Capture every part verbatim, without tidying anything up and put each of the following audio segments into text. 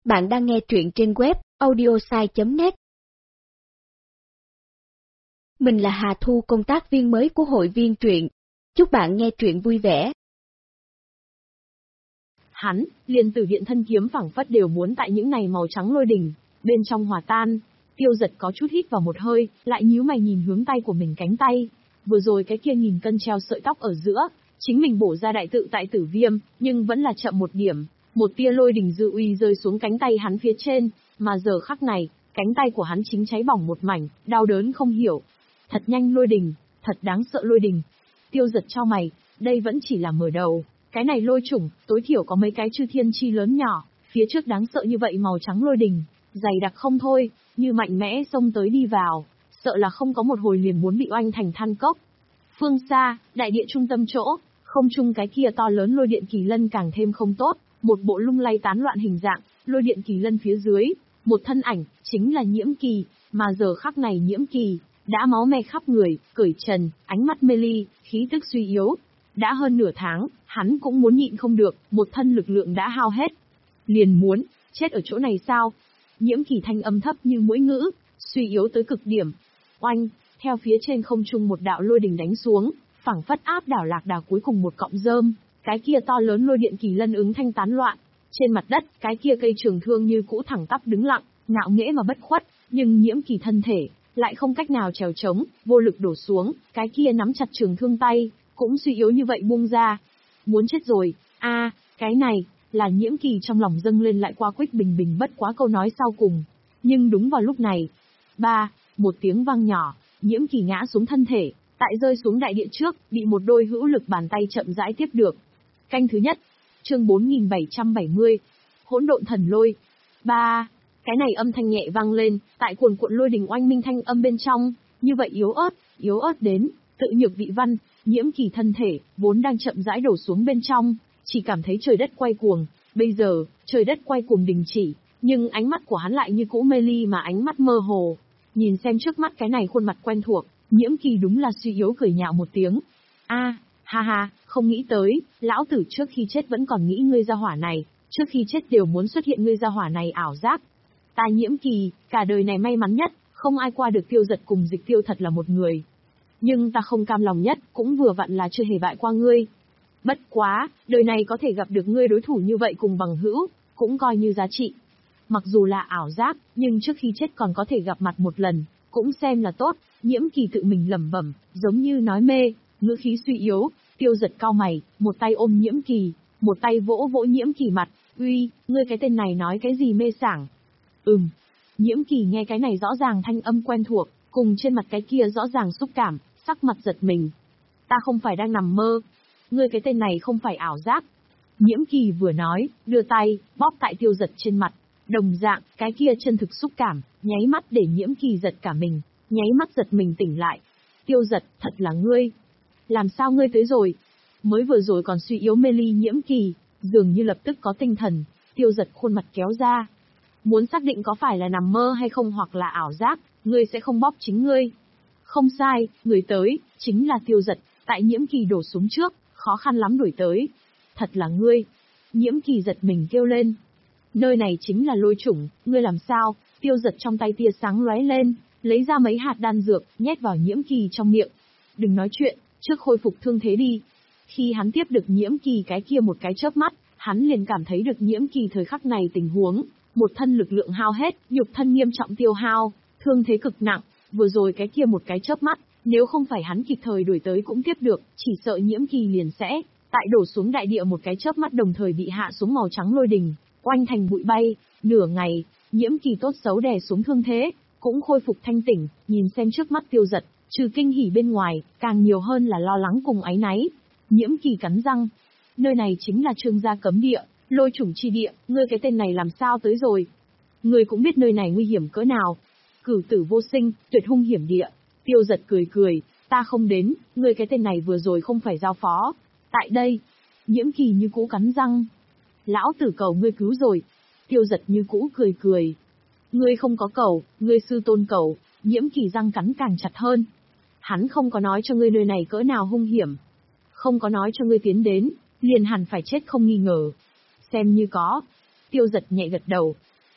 Bạn đang nghe truyện trên web audiosai chấm net. Mình là Hà Thu, công tác viên mới của hội viên truyện. Chúc bạn nghe truyện vui vẻ. Hắn, liền tử điện thân kiếm phảng phất đều muốn tại những này màu trắng lôi đỉnh, bên trong hòa tan. Tiêu Giật có chút hít vào một hơi, lại nhíu mày nhìn hướng tay của mình cánh tay. Vừa rồi cái kia nghìn cân treo sợi tóc ở giữa, chính mình bổ ra đại tự tại tử viêm, nhưng vẫn là chậm một điểm. Một tia lôi đỉnh dư uy rơi xuống cánh tay hắn phía trên, mà giờ khắc này, cánh tay của hắn chính cháy bỏng một mảnh, đau đớn không hiểu. Thật nhanh lôi đỉnh, thật đáng sợ lôi đỉnh. Tiêu Giật chau mày, đây vẫn chỉ là mở đầu. Cái này lôi chủng, tối thiểu có mấy cái chư thiên chi lớn nhỏ, phía trước đáng sợ như vậy màu trắng lôi đỉnh, dày đặc không thôi, như mạnh mẽ xông tới đi vào, sợ là không có một hồi liền muốn bị oanh thành than cốc. Phương xa, đại địa trung tâm chỗ, không trung cái kia to lớn lôi điện kỳ lân càng thêm không tốt, một bộ lung lay tán loạn hình dạng, lôi điện kỳ lân phía dưới, một thân ảnh, chính là Nhiễm Kỳ, mà giờ khắc này Nhiễm Kỳ, đã máu me khắp người, cởi trần, ánh mắt mê ly, khí tức suy yếu. Đã hơn nửa tháng, hắn cũng muốn nhịn không được, một thân lực lượng đã hao hết. Liền muốn, chết ở chỗ này sao? Nhiễm Kỳ thanh âm thấp như mũi ngữ, suy yếu tới cực điểm. Oanh, theo phía trên không trung một đạo lôi đình đánh xuống, phảng phất áp đảo lạc đà cuối cùng một cọng rơm, cái kia to lớn lôi điện kỳ lân ứng thanh tán loạn. Trên mặt đất, cái kia cây trường thương như cũ thẳng tắp đứng lặng, ngạo nghễ mà bất khuất, nhưng Nhiễm Kỳ thân thể lại không cách nào trèo trống, vô lực đổ xuống, cái kia nắm chặt trường thương tay cũng suy yếu như vậy buông ra. Muốn chết rồi, a, à, cái này, là Nhiễm Kỳ trong lòng dâng lên lại qua quýt bình bình bất quá câu nói sau cùng. Nhưng đúng vào lúc này, ba, một tiếng vang nhỏ, Nhiễm Kỳ ngã xuống thân thể, tại rơi xuống đại địa trước, bị một đôi hữu lực bàn tay chậm rãi tiếp được. Canh thứ nhất, chương bốn nghìn bảy trăm bảy mươi, hỗn độn thần lôi. Ba, cái này âm thanh nhẹ vang lên, tại cuồn cuộn lôi đình oanh minh thanh âm bên trong, như vậy yếu ớt, yếu ớt đến, tự nhược vị văn. Nhiễm Kỳ thân thể, vốn đang chậm rãi đổ xuống bên trong, chỉ cảm thấy trời đất quay cuồng, bây giờ, trời đất quay cuồng đình chỉ, nhưng ánh mắt của hắn lại như cũ mê ly mà ánh mắt mơ hồ. Nhìn xem trước mắt cái này khuôn mặt quen thuộc, Nhiễm Kỳ đúng là suy yếu cười nhạo một tiếng. A, ha ha, không nghĩ tới, lão tử trước khi chết vẫn còn nghĩ ngươi ra hỏa này, trước khi chết đều muốn xuất hiện ngươi ra hỏa này ảo giác. Ta Nhiễm Kỳ, cả đời này may mắn nhất, không ai qua được Tiêu Giật cùng Dịch Tiêu thật là một người. Nhưng ta không cam lòng nhất, cũng vừa vặn là chưa hề bại qua ngươi. Bất quá, đời này có thể gặp được ngươi đối thủ như vậy cùng bằng hữu, cũng coi như giá trị. Mặc dù là ảo giác, nhưng trước khi chết còn có thể gặp mặt một lần, cũng xem là tốt. Nhiễm Kỳ tự mình lẩm bẩm, giống như nói mê, ngữ khí suy yếu. Tiêu Giật cau mày, một tay ôm Nhiễm Kỳ, một tay vỗ vỗ Nhiễm Kỳ mặt. Uy, ngươi cái tên này nói cái gì mê sảng? Ừm. Nhiễm Kỳ nghe cái này rõ ràng thanh âm quen thuộc, cùng trên mặt cái kia rõ ràng xúc cảm, sắc mặt giật mình. Ta không phải đang nằm mơ. Ngươi cái tên này không phải ảo giác. Nhiễm Kỳ vừa nói, đưa tay, bóp tại Tiêu Giật trên mặt. Đồng dạng, cái kia chân thực xúc cảm, nháy mắt để Nhiễm Kỳ giật cả mình, nháy mắt giật mình tỉnh lại. Tiêu Giật, thật là ngươi. Làm sao ngươi tới rồi? Mới vừa rồi còn suy yếu mê ly Nhiễm Kỳ, dường như lập tức có tinh thần. Tiêu Giật khuôn mặt kéo ra. Muốn xác định có phải là nằm mơ hay không hoặc là ảo giác, ngươi sẽ không bóp chính ngươi. Không sai, người tới, chính là Tiêu Giật, tại Nhiễm Kỳ đổ xuống trước, khó khăn lắm đuổi tới. Thật là ngươi. Nhiễm Kỳ giật mình kêu lên. Nơi này chính là lôi chủng, ngươi làm sao? Tiêu Giật trong tay tia sáng lóe lên, lấy ra mấy hạt đan dược, nhét vào Nhiễm Kỳ trong miệng. Đừng nói chuyện, trước khôi phục thương thế đi. Khi hắn tiếp được Nhiễm Kỳ cái kia một cái chớp mắt, hắn liền cảm thấy được Nhiễm Kỳ thời khắc này tình huống, một thân lực lượng hao hết, nhục thân nghiêm trọng tiêu hao, thương thế cực nặng. Vừa rồi cái kia một cái chớp mắt, nếu không phải hắn kịp thời đuổi tới cũng tiếp được, chỉ sợ Nhiễm Kỳ liền sẽ, tại đổ xuống đại địa một cái chớp mắt đồng thời bị hạ xuống màu trắng lôi đình, oanh thành bụi bay. Nửa ngày, Nhiễm Kỳ tốt xấu đè xuống thương thế, cũng khôi phục thanh tỉnh, nhìn xem trước mắt Tiêu Giật, trừ kinh hỉ bên ngoài, càng nhiều hơn là lo lắng cùng áy náy. Nhiễm Kỳ cắn răng, nơi này chính là Trương gia cấm địa, lôi chủng chi địa, ngươi cái tên này làm sao tới rồi? Ngươi cũng biết nơi này nguy hiểm cỡ nào. Cửu tử vô sinh, tuyệt hung hiểm địa. Tiêu Giật cười cười, ta không đến, ngươi cái tên này vừa rồi không phải giao phó. Tại đây, Nhiễm Kỳ như cũ cắn răng. Lão tử cầu ngươi cứu rồi. Tiêu Giật như cũ cười cười. Ngươi không có cầu, ngươi sư tôn cầu. Nhiễm Kỳ răng cắn càng chặt hơn. Hắn không có nói cho ngươi nơi này cỡ nào hung hiểm. Không có nói cho ngươi tiến đến, liền hẳn phải chết không nghi ngờ. Xem như có. Tiêu Giật nhẹ gật đầu.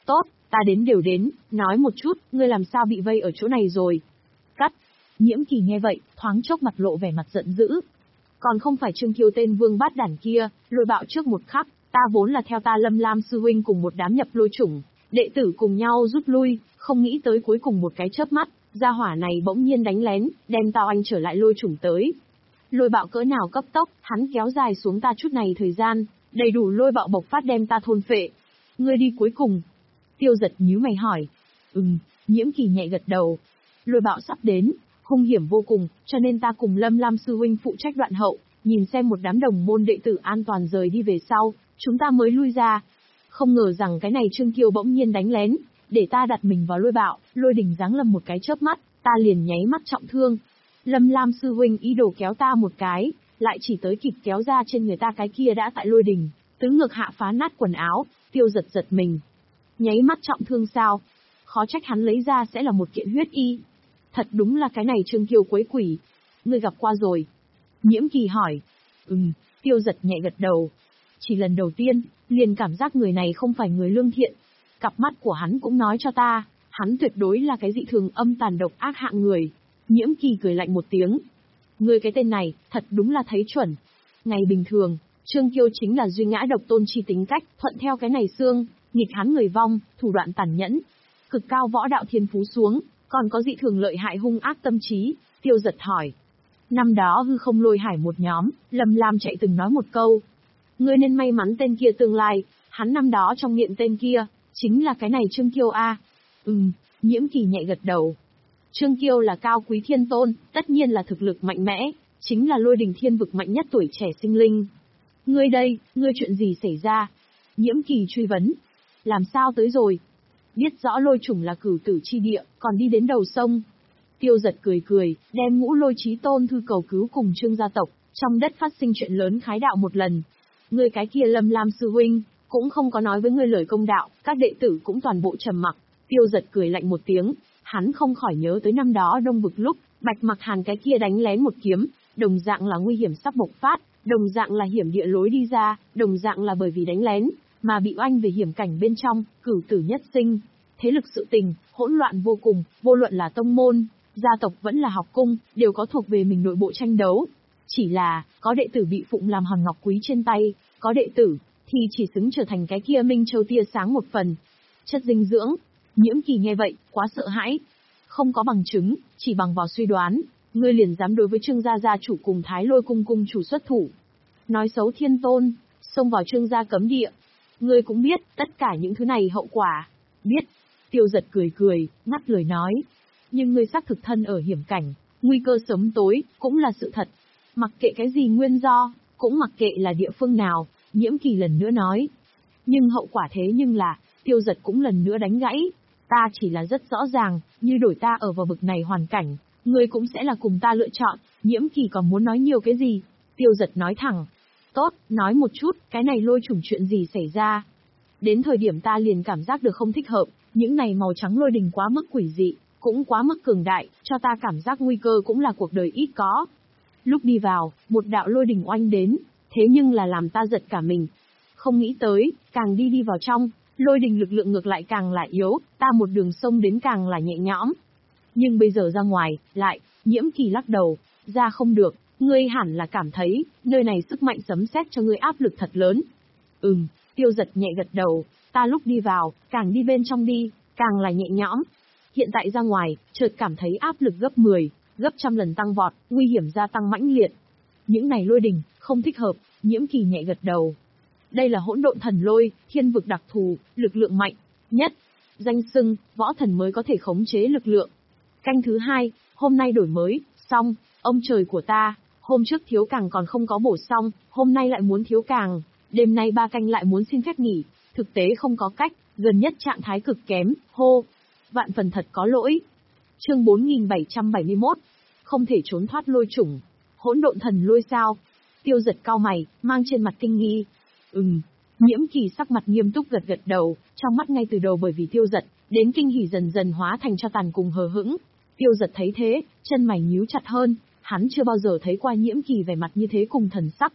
Tốt, ta đến đều đến, nói một chút, ngươi làm sao bị vây ở chỗ này rồi? Cắt. Nhiễm Kỳ nghe vậy, thoáng chốc mặt lộ vẻ mặt giận dữ. Còn không phải Trương Kiêu tên vương bát đản kia, lôi bạo trước một khắc, ta vốn là theo ta Lâm Lam sư huynh cùng một đám nhập lôi chủng, đệ tử cùng nhau rút lui, không nghĩ tới cuối cùng một cái chớp mắt, gia hỏa này bỗng nhiên đánh lén, đem tao anh trở lại lôi chủng tới. Lôi bạo cỡ nào cấp tốc, hắn kéo dài xuống ta chút này thời gian, đầy đủ lôi bạo bộc phát đem ta thôn phệ. Ngươi đi cuối cùng. Tiêu Giật nhíu mày hỏi. Ừm, Nhiễm Kỳ nhẹ gật đầu. Lôi bạo sắp đến, hung hiểm vô cùng, cho nên ta cùng Lâm Lam sư huynh phụ trách đoạn hậu, nhìn xem một đám đồng môn đệ tử an toàn rời đi về sau, chúng ta mới lui ra. Không ngờ rằng cái này Trương Kiêu bỗng nhiên đánh lén, để ta đặt mình vào lôi bạo, lôi đỉnh giáng lâm một cái chớp mắt, ta liền nháy mắt trọng thương. Lâm Lam sư huynh ý đồ kéo ta một cái, lại chỉ tới kịp kéo ra trên người ta cái kia đã tại lôi đỉnh, tứ ngược hạ phá nát quần áo. Tiêu Giật giật mình. Nháy mắt trọng thương sao? Khó trách hắn lấy ra sẽ là một kiện huyết y. Thật đúng là cái này Trương Kiêu quấy quỷ. Ngươi gặp qua rồi. Nhiễm Kỳ hỏi. Ừm, Tiêu Giật nhẹ gật đầu. Chỉ lần đầu tiên, liền cảm giác người này không phải người lương thiện. Cặp mắt của hắn cũng nói cho ta, hắn tuyệt đối là cái dị thường âm tàn độc ác hạng người. Nhiễm Kỳ cười lạnh một tiếng. Ngươi cái tên này, thật đúng là thấy chuẩn. Ngày bình thường, Trương Kiêu chính là duy ngã độc tôn chi tính cách, thuận theo cái này xương, nghịch hắn người vong, thủ đoạn tàn nhẫn. Cực cao võ đạo thiên phú xuống, còn có dị thường lợi hại hung ác tâm trí. Tiêu Giật hỏi. Năm đó hư không lôi hải một nhóm, Lâm Lam chạy từng nói một câu. Ngươi nên may mắn tên kia tương lai, hắn năm đó trong miệng tên kia, chính là cái này Trương Kiêu a. Ừm, Nhiễm Kỳ nhẹ gật đầu. Trương Kiêu là cao quý thiên tôn, tất nhiên là thực lực mạnh mẽ, chính là lôi đình thiên vực mạnh nhất tuổi trẻ sinh linh. Ngươi đây, ngươi chuyện gì xảy ra? Nhiễm Kỳ truy vấn. Làm sao tới rồi? Biết rõ lôi chủng là cửu tử chi địa, còn đi đến đầu sông. Tiêu Giật cười cười, đem ngũ lôi chí tôn thư cầu cứu cùng Trương gia tộc, trong đất phát sinh chuyện lớn khái đạo một lần. Ngươi cái kia Lâm Lam sư huynh, cũng không có nói với ngươi lời công đạo, các đệ tử cũng toàn bộ trầm mặc. Tiêu Giật cười lạnh một tiếng, hắn không khỏi nhớ tới năm đó Đông Vực lúc, Bạch Mặc Hàn cái kia đánh lén một kiếm, đồng dạng là nguy hiểm sắp bộc phát, đồng dạng là hiểm địa lối đi ra, đồng dạng là bởi vì đánh lén, mà bị oanh về hiểm cảnh bên trong, cửu tử nhất sinh. Thế lực sự tình, hỗn loạn vô cùng, vô luận là tông môn, gia tộc vẫn là học cung, đều có thuộc về mình nội bộ tranh đấu. Chỉ là, có đệ tử bị phụng làm hòn ngọc quý trên tay, có đệ tử, thì chỉ xứng trở thành cái kia Minh Châu tia sáng một phần. Chất dinh dưỡng. Nhiễm Kỳ nghe vậy, quá sợ hãi. Không có bằng chứng, chỉ bằng vào suy đoán, ngươi liền dám đối với Trương gia gia chủ cùng Thái Lôi cung cung chủ xuất thủ. Nói xấu thiên tôn, xông vào Trương gia cấm địa. Ngươi cũng biết, tất cả những thứ này hậu quả. Biết. Tiêu Giật cười cười, ngắt lời nói. Nhưng ngươi xác thực thân ở hiểm cảnh, nguy cơ sớm tối, cũng là sự thật. Mặc kệ cái gì nguyên do, cũng mặc kệ là địa phương nào, Nhiễm Kỳ lần nữa nói. Nhưng hậu quả thế nhưng là, Tiêu Giật cũng lần nữa đánh gãy. Ta chỉ là rất rõ ràng, như đổi ta ở vào vực này hoàn cảnh, ngươi cũng sẽ là cùng ta lựa chọn. Nhiễm Kỳ còn muốn nói nhiều cái gì? Tiêu Giật nói thẳng. Tốt, nói một chút, cái này lôi chủng chuyện gì xảy ra? Đến thời điểm ta liền cảm giác được không thích hợp, những này màu trắng lôi đình quá mức quỷ dị, cũng quá mức cường đại, cho ta cảm giác nguy cơ cũng là cuộc đời ít có. Lúc đi vào, một đạo lôi đình oanh đến, thế nhưng là làm ta giật cả mình. Không nghĩ tới, càng đi đi vào trong, lôi đình lực lượng ngược lại càng là yếu, ta một đường sông đến càng là nhẹ nhõm. Nhưng bây giờ ra ngoài, lại, Nhiễm Kỳ lắc đầu, ra không được, ngươi hẳn là cảm thấy, nơi này sức mạnh sấm sét cho ngươi áp lực thật lớn. Ừm, Tiêu Giật nhẹ gật đầu, ta lúc đi vào, càng đi bên trong đi, càng là nhẹ nhõm. Hiện tại ra ngoài, chợt cảm thấy áp lực gấp mười, gấp trăm lần tăng vọt, nguy hiểm gia tăng mãnh liệt. Những này lôi đình, không thích hợp, Nhiễm Kỳ nhẹ gật đầu. Đây là hỗn độn thần lôi, thiên vực đặc thù, lực lượng mạnh nhất. Danh xưng, võ thần mới có thể khống chế lực lượng. Canh thứ hai, hôm nay đổi mới, xong, ông trời của ta, hôm trước thiếu càng còn không có bổ xong, hôm nay lại muốn thiếu càng, đêm nay ba canh lại muốn xin phép nghỉ, thực tế không có cách, gần nhất trạng thái cực kém, hô. Vạn phần thật có lỗi. Chương bốn nghìn bảy trăm bảy mươi mốt, không thể trốn thoát lôi chủng. Hỗn độn thần lôi sao? Tiêu Giật cau mày, mang trên mặt kinh nghi. Ừm, Nhiễm Kỳ sắc mặt nghiêm túc gật gật đầu, trong mắt ngay từ đầu bởi vì Tiêu Giật, đến kinh hỉ dần dần hóa thành cho tàn cùng hờ hững. Tiêu Giật thấy thế, chân mày nhíu chặt hơn, hắn chưa bao giờ thấy qua Nhiễm Kỳ vẻ mặt như thế cùng thần sắc.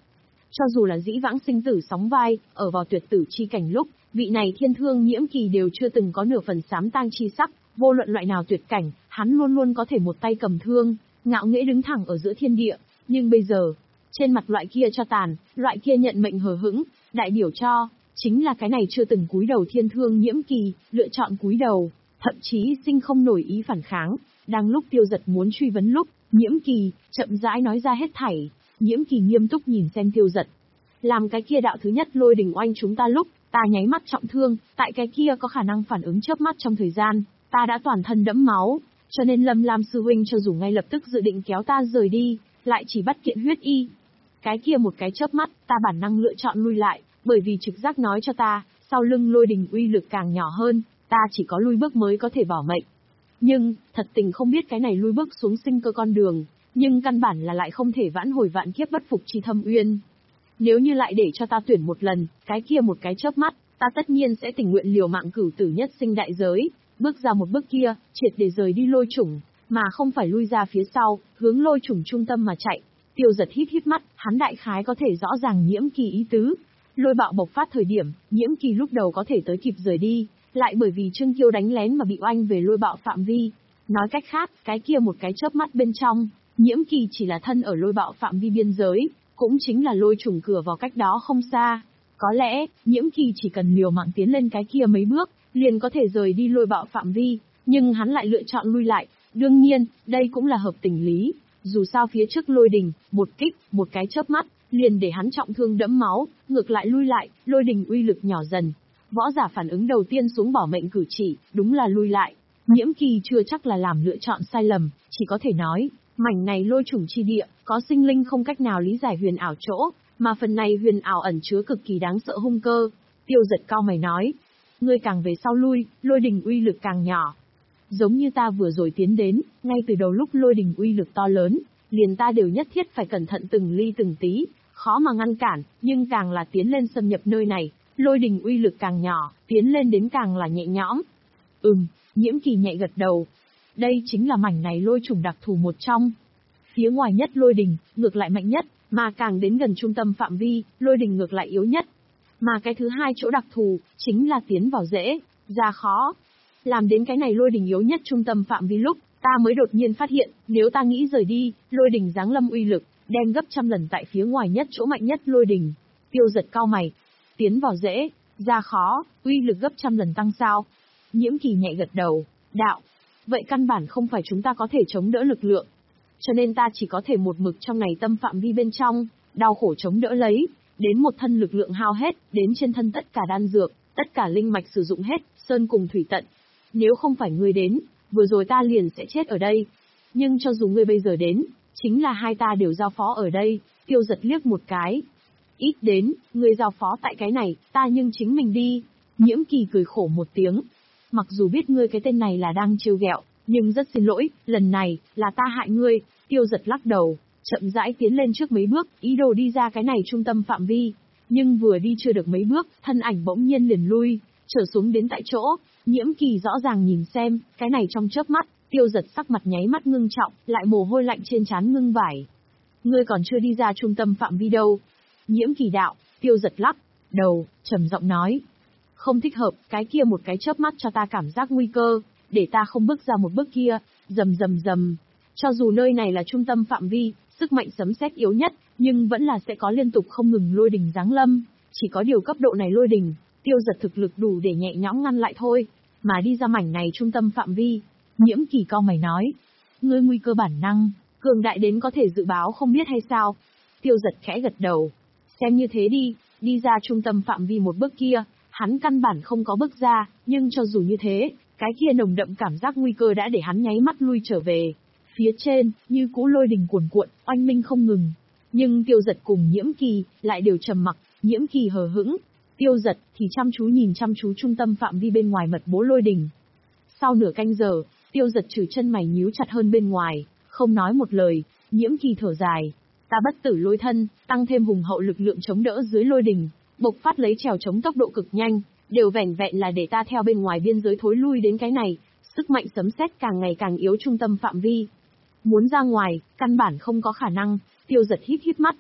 Cho dù là dĩ vãng sinh tử sóng vai, ở vào tuyệt tử chi cảnh lúc, vị này thiên thương nhiễm kỳ đều chưa từng có nửa phần xám tang chi sắc, vô luận loại nào tuyệt cảnh, hắn luôn luôn có thể một tay cầm thương, ngạo nghễ đứng thẳng ở giữa thiên địa, nhưng bây giờ, trên mặt loại kia cho tàn, loại kia nhận mệnh hờ hững, đại biểu cho, chính là cái này chưa từng cúi đầu thiên thương nhiễm kỳ, lựa chọn cúi đầu, thậm chí sinh không nổi ý phản kháng, đang lúc Tiêu Dật muốn truy vấn lúc, nhiễm kỳ, chậm rãi nói ra hết thảy, nhiễm kỳ nghiêm túc nhìn xem Tiêu Dật. Làm cái kia đạo thứ nhất lôi đình oanh chúng ta lúc, ta nháy mắt trọng thương, tại cái kia có khả năng phản ứng chớp mắt trong thời gian, ta đã toàn thân đẫm máu, cho nên Lâm Lam sư huynh cho dù ngay lập tức dự định kéo ta rời đi, lại chỉ bắt kiện huyết y. Cái kia một cái chớp mắt, ta bản năng lựa chọn lui lại, bởi vì trực giác nói cho ta, sau lưng lôi đình uy lực càng nhỏ hơn, ta chỉ có lui bước mới có thể bảo mệnh. Nhưng, thật tình không biết cái này lui bước xuống sinh cơ con đường, nhưng căn bản là lại không thể vãn hồi vạn kiếp bất phục chi thâm uyên. Nếu như lại để cho ta tuyển một lần, cái kia một cái chớp mắt, ta tất nhiên sẽ tình nguyện liều mạng cửu tử nhất sinh đại giới, bước ra một bước kia, triệt để rời đi lôi chủng, mà không phải lui ra phía sau, hướng lôi chủng trung tâm mà chạy. Tiêu Dật híp híp mắt, hắn đại khái có thể rõ ràng nhiễm kỳ ý tứ. Lôi bạo bộc phát thời điểm, nhiễm kỳ lúc đầu có thể tới kịp rời đi, lại bởi vì Trương Kiêu đánh lén mà bị oanh về lôi bạo phạm vi. Nói cách khác, cái kia một cái chớp mắt bên trong, nhiễm kỳ chỉ là thân ở lôi bạo phạm vi biên giới, cũng chính là lôi trùng cửa vào cách đó không xa. Có lẽ, nhiễm kỳ chỉ cần liều mạng tiến lên cái kia mấy bước, liền có thể rời đi lôi bạo phạm vi, nhưng hắn lại lựa chọn lui lại. Đương nhiên, đây cũng là hợp tình lý, dù sao phía trước lôi đình, một kích, một cái chớp mắt, liền để hắn trọng thương đẫm máu, ngược lại lui lại, lôi đình uy lực nhỏ dần. Võ giả phản ứng đầu tiên xuống bỏ mệnh cử chỉ, đúng là lui lại. Nhiễm kỳ chưa chắc là làm lựa chọn sai lầm, chỉ có thể nói, mảnh này lôi chủng chi địa, có sinh linh không cách nào lý giải huyền ảo chỗ, mà phần này huyền ảo ẩn chứa cực kỳ đáng sợ hung cơ. Tiêu Dật cao mày nói, ngươi càng về sau lui, lôi đình uy lực càng nhỏ. Giống như ta vừa rồi tiến đến, ngay từ đầu lúc lôi đình uy lực to lớn, liền ta đều nhất thiết phải cẩn thận từng ly từng tí, khó mà ngăn cản, nhưng càng là tiến lên xâm nhập nơi này, lôi đình uy lực càng nhỏ, tiến lên đến càng là nhẹ nhõm. Ừm, nhiễm kỳ nhẹ gật đầu. Đây chính là mảnh này lôi trùng đặc thù một trong. Phía ngoài nhất lôi đình, ngược lại mạnh nhất, mà càng đến gần trung tâm phạm vi, lôi đình ngược lại yếu nhất. Mà cái thứ hai chỗ đặc thù, chính là tiến vào dễ, ra khó. Làm đến cái này lôi đình yếu nhất trung tâm phạm vi lúc, ta mới đột nhiên phát hiện, nếu ta nghĩ rời đi, lôi đình giáng lâm uy lực, đem gấp trăm lần tại phía ngoài nhất chỗ mạnh nhất lôi đình. Tiêu Dật cao mày, tiến vào dễ, ra khó, uy lực gấp trăm lần tăng sao? Nhiễm kỳ nhẹ gật đầu, đạo, vậy căn bản không phải chúng ta có thể chống đỡ lực lượng. Cho nên ta chỉ có thể một mực trong này tâm phạm vi bên trong, đau khổ chống đỡ lấy, đến một thân lực lượng hao hết, đến trên thân tất cả đan dược, tất cả linh mạch sử dụng hết, sơn cùng thủy tận. Nếu không phải ngươi đến, vừa rồi ta liền sẽ chết ở đây. Nhưng cho dù ngươi bây giờ đến, chính là hai ta đều giao phó ở đây. Tiêu Dật liếc một cái. Ít đến, ngươi giao phó tại cái này, ta nhưng chính mình đi. Nhiễm kỳ cười khổ một tiếng. Mặc dù biết ngươi cái tên này là đang trêu ghẹo, nhưng rất xin lỗi, lần này, là ta hại ngươi. Tiêu Dật lắc đầu, chậm rãi tiến lên trước mấy bước, ý đồ đi ra cái này trung tâm phạm vi. Nhưng vừa đi chưa được mấy bước, thân ảnh bỗng nhiên liền lui, trở xuống đến tại chỗ. Nhiễm kỳ rõ ràng nhìn xem, cái này trong chớp mắt, Tiêu Dật sắc mặt nháy mắt ngưng trọng, lại mồ hôi lạnh trên trán ngưng vải. Ngươi còn chưa đi ra trung tâm phạm vi đâu. Nhiễm kỳ đạo, Tiêu Dật lắc đầu, trầm giọng nói. Không thích hợp, cái kia một cái chớp mắt cho ta cảm giác nguy cơ, để ta không bước ra một bước kia, rầm rầm rầm. Cho dù nơi này là trung tâm phạm vi, sức mạnh sấm sét yếu nhất, nhưng vẫn là sẽ có liên tục không ngừng lôi đình giáng lâm. Chỉ có điều cấp độ này lôi đình, Tiêu Dật thực lực đủ để nhẹ nhõm ngăn lại thôi, mà đi ra mảnh này trung tâm phạm vi. Nhiễm kỳ cao mày nói, ngươi nguy cơ bản năng, cường đại đến có thể dự báo không biết hay sao? Tiêu Dật khẽ gật đầu, xem như thế đi, đi ra trung tâm phạm vi một bước kia, hắn căn bản không có bước ra, nhưng cho dù như thế, cái kia nồng đậm cảm giác nguy cơ đã để hắn nháy mắt lui trở về. Phía trên, như cũ lôi đình cuồn cuộn, oanh minh không ngừng. Nhưng Tiêu Dật cùng Nhiễm kỳ, lại đều trầm mặc, Nhiễm kỳ hờ hững. Tiêu Dật thì chăm chú nhìn chăm chú trung tâm phạm vi bên ngoài mật bố lôi đình. Sau nửa canh giờ, Tiêu Dật trừ chân mày nhíu chặt hơn bên ngoài, không nói một lời. Nhiễm kỳ thở dài, ta bất tử lôi thân, tăng thêm hùng hậu lực lượng chống đỡ dưới lôi đình, bộc phát lấy trèo chống tốc độ cực nhanh, đều vẻn vẹn là để ta theo bên ngoài biên giới thối lui đến cái này, sức mạnh sấm sét càng ngày càng yếu trung tâm phạm vi. Muốn ra ngoài, căn bản không có khả năng. Tiêu Dật híp híp mắt.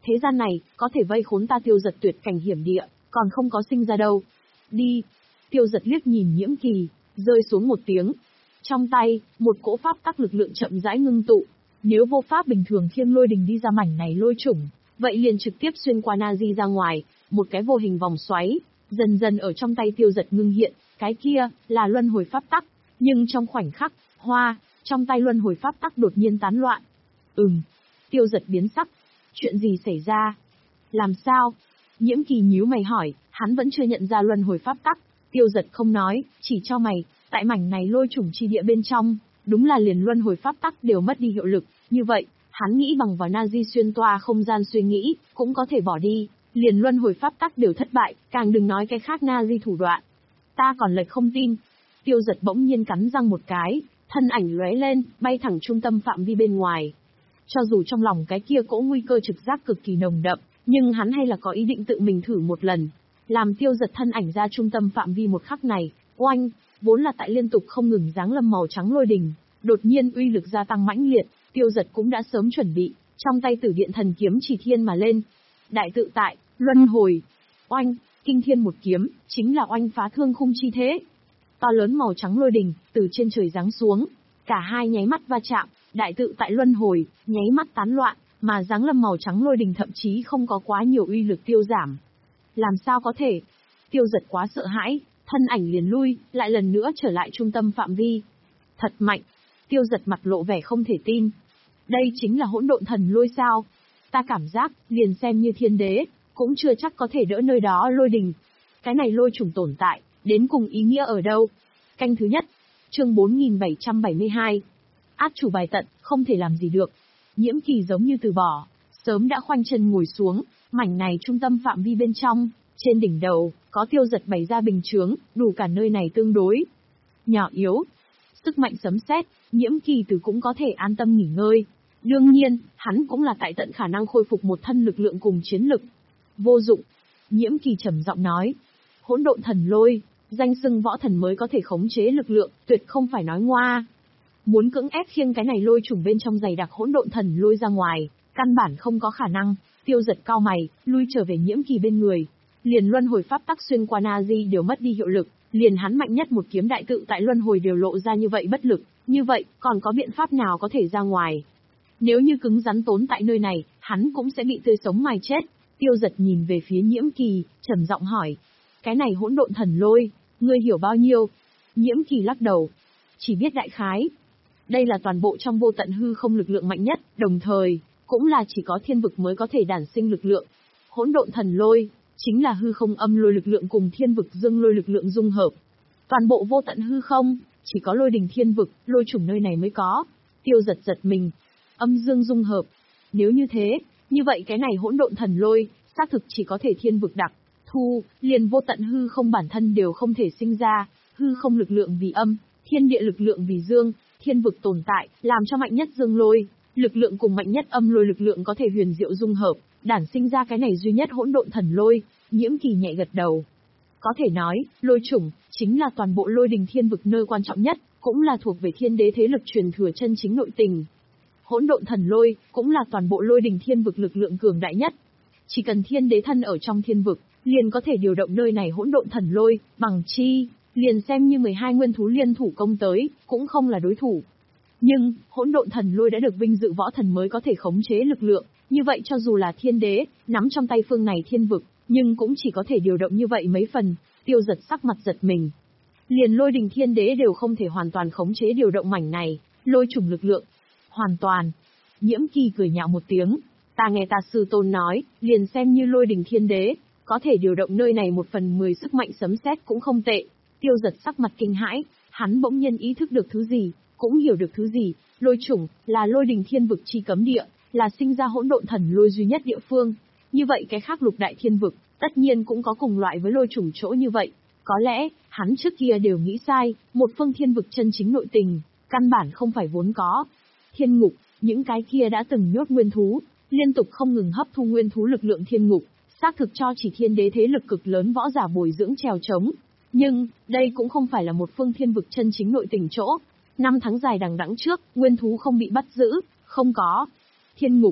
Thế gian này, có thể vây khốn ta Tiêu Giật tuyệt cảnh hiểm địa, còn không có sinh ra đâu. Đi. Tiêu Giật liếc nhìn Nhiễm Kỳ, rơi xuống một tiếng. Trong tay, một cỗ pháp tắc lực lượng chậm rãi ngưng tụ. Nếu vô pháp bình thường khiêng lôi đình đi ra mảnh này lôi chủng, vậy liền trực tiếp xuyên qua Nazi ra ngoài, một cái vô hình vòng xoáy, dần dần ở trong tay Tiêu Giật ngưng hiện, cái kia, là luân hồi pháp tắc. Nhưng trong khoảnh khắc, hoa, trong tay luân hồi pháp tắc đột nhiên tán loạn. Ừm. Tiêu Giật biến sắc. Chuyện gì xảy ra? Làm sao? Nhiễm Kỳ nhíu mày hỏi, hắn vẫn chưa nhận ra luân hồi pháp tắc. Tiêu Giật không nói, chỉ cho mày, tại mảnh này lôi chủng chi địa bên trong, đúng là liền luân hồi pháp tắc đều mất đi hiệu lực, như vậy, hắn nghĩ bằng vào Nazi xuyên toa không gian suy nghĩ, cũng có thể bỏ đi, liền luân hồi pháp tắc đều thất bại, càng đừng nói cái khác Nazi thủ đoạn. Ta còn lệch không tin. Tiêu Giật bỗng nhiên cắn răng một cái, thân ảnh lóe lên, bay thẳng trung tâm phạm vi bên ngoài. Cho dù trong lòng cái kia cỗ nguy cơ trực giác cực kỳ nồng đậm, nhưng hắn hay là có ý định tự mình thử một lần. Làm Tiêu Giật thân ảnh ra trung tâm phạm vi một khắc này, oanh, vốn là tại liên tục không ngừng giáng lâm màu trắng lôi đình, đột nhiên uy lực gia tăng mãnh liệt, Tiêu Giật cũng đã sớm chuẩn bị, trong tay Tử Điện Thần Kiếm chỉ thiên mà lên. Đại tự tại, luân hồi. Oanh, kinh thiên một kiếm, chính là oanh phá thương khung chi thế. To lớn màu trắng lôi đình, từ trên trời giáng xuống, cả hai nháy mắt va chạm, đại tự tại luân hồi, nháy mắt tán loạn, mà giáng lâm màu trắng lôi đình thậm chí không có quá nhiều uy lực tiêu giảm. Làm sao có thể? Tiêu Giật quá sợ hãi, thân ảnh liền lui, lại lần nữa trở lại trung tâm phạm vi. Thật mạnh. Tiêu Giật mặt lộ vẻ không thể tin. Đây chính là hỗn độn thần lôi sao? Ta cảm giác, liền xem như thiên đế, cũng chưa chắc có thể đỡ nơi đó lôi đình. Cái này lôi trùng tồn tại, đến cùng ý nghĩa ở đâu? Canh thứ nhất, chương bốn nghìn bảy trăm bảy mươi hai. Át chủ bài tận, không thể làm gì được. Nhiễm Kỳ giống như từ bỏ, sớm đã khoanh chân ngồi xuống, mảnh này trung tâm phạm vi bên trong, trên đỉnh đầu, có Tiêu Giật bày ra bình chướng, đủ cả nơi này tương đối nhỏ yếu. Sức mạnh sấm sét, Nhiễm Kỳ từ cũng có thể an tâm nghỉ ngơi. Đương nhiên, hắn cũng là tại tận khả năng khôi phục một thân lực lượng cùng chiến lực. Vô dụng. Nhiễm Kỳ trầm giọng nói. Hỗn độn thần lôi, danh xưng võ thần mới có thể khống chế lực lượng, tuyệt không phải nói ngoa. Muốn cưỡng ép khiêng cái này lôi trùng bên trong dày đặc hỗn độn thần lôi ra ngoài, căn bản không có khả năng. Tiêu Giật cao mày, lui trở về Nhiễm Kỳ bên người. Liền luân hồi pháp tắc xuyên qua Nazi đều mất đi hiệu lực, liền hắn mạnh nhất một kiếm đại tự tại luân hồi đều lộ ra như vậy bất lực, như vậy, còn có biện pháp nào có thể ra ngoài? Nếu như cứng rắn tốn tại nơi này, hắn cũng sẽ bị tươi sống mài chết. Tiêu Giật nhìn về phía Nhiễm Kỳ, trầm giọng hỏi. Cái này hỗn độn thần lôi, ngươi hiểu bao nhiêu? Nhiễm Kỳ lắc đầu. Chỉ biết đại khái. Đây là toàn bộ trong vô tận hư không lực lượng mạnh nhất, đồng thời, cũng là chỉ có thiên vực mới có thể đản sinh lực lượng. Hỗn độn thần lôi, chính là hư không âm lôi lực lượng cùng thiên vực dương lôi lực lượng dung hợp. Toàn bộ vô tận hư không, chỉ có lôi đình thiên vực, lôi chủng nơi này mới có. Tiêu Giật giật mình. Âm dương dung hợp. Nếu như thế, như vậy cái này hỗn độn thần lôi, xác thực chỉ có thể thiên vực đặc thu, liền vô tận hư không bản thân đều không thể sinh ra, hư không lực lượng vì âm, thiên địa lực lượng vì dương, thiên vực tồn tại, làm cho mạnh nhất dương lôi, lực lượng cùng mạnh nhất âm lôi lực lượng có thể huyền diệu dung hợp, đản sinh ra cái này duy nhất hỗn độn thần lôi. Nhiễm Kỳ nhẹ gật đầu. Có thể nói, lôi chủng, chính là toàn bộ lôi đình thiên vực nơi quan trọng nhất, cũng là thuộc về thiên đế thế lực truyền thừa chân chính nội tình. Hỗn độn thần lôi, cũng là toàn bộ lôi đình thiên vực lực lượng cường đại nhất. Chỉ cần thiên đế thân ở trong thiên vực, liền có thể điều động nơi này hỗn độn thần lôi, bằng chi, liền xem như mười hai nguyên thú liên thủ công tới, cũng không là đối thủ. Nhưng, hỗn độn thần lôi đã được vinh dự võ thần mới có thể khống chế lực lượng, như vậy cho dù là thiên đế, nắm trong tay phương này thiên vực, nhưng cũng chỉ có thể điều động như vậy mấy phần. Tiêu Giật sắc mặt giật mình. Liền lôi đình thiên đế đều không thể hoàn toàn khống chế điều động mảnh này, lôi trùng lực lượng. Hoàn toàn. Nhiễm Kỳ cười nhạo một tiếng. Ta nghe ta sư tôn nói, liền xem như lôi đình thiên đế, có thể điều động nơi này một phần mười sức mạnh sấm sét cũng không tệ. Tiêu Giật sắc mặt kinh hãi, hắn bỗng nhiên ý thức được thứ gì, cũng hiểu được thứ gì. Lôi chủng, là lôi đình thiên vực chi cấm địa, là sinh ra hỗn độn thần lôi duy nhất địa phương. Như vậy cái khác lục đại thiên vực, tất nhiên cũng có cùng loại với lôi chủng chỗ như vậy. Có lẽ, hắn trước kia đều nghĩ sai, một phương thiên vực chân chính nội tình, căn bản không phải vốn có. Thiên ngục, những cái kia đã từng nhốt nguyên thú, liên tục không ngừng hấp thu nguyên thú lực lượng thiên ngục, xác thực cho chỉ thiên đế thế lực cực lớn võ giả bồi dưỡng trèo trống. Nhưng, đây cũng không phải là một phương thiên vực chân chính nội tình chỗ. Năm tháng dài đằng đẵng trước, nguyên thú không bị bắt giữ, không có. Thiên ngục.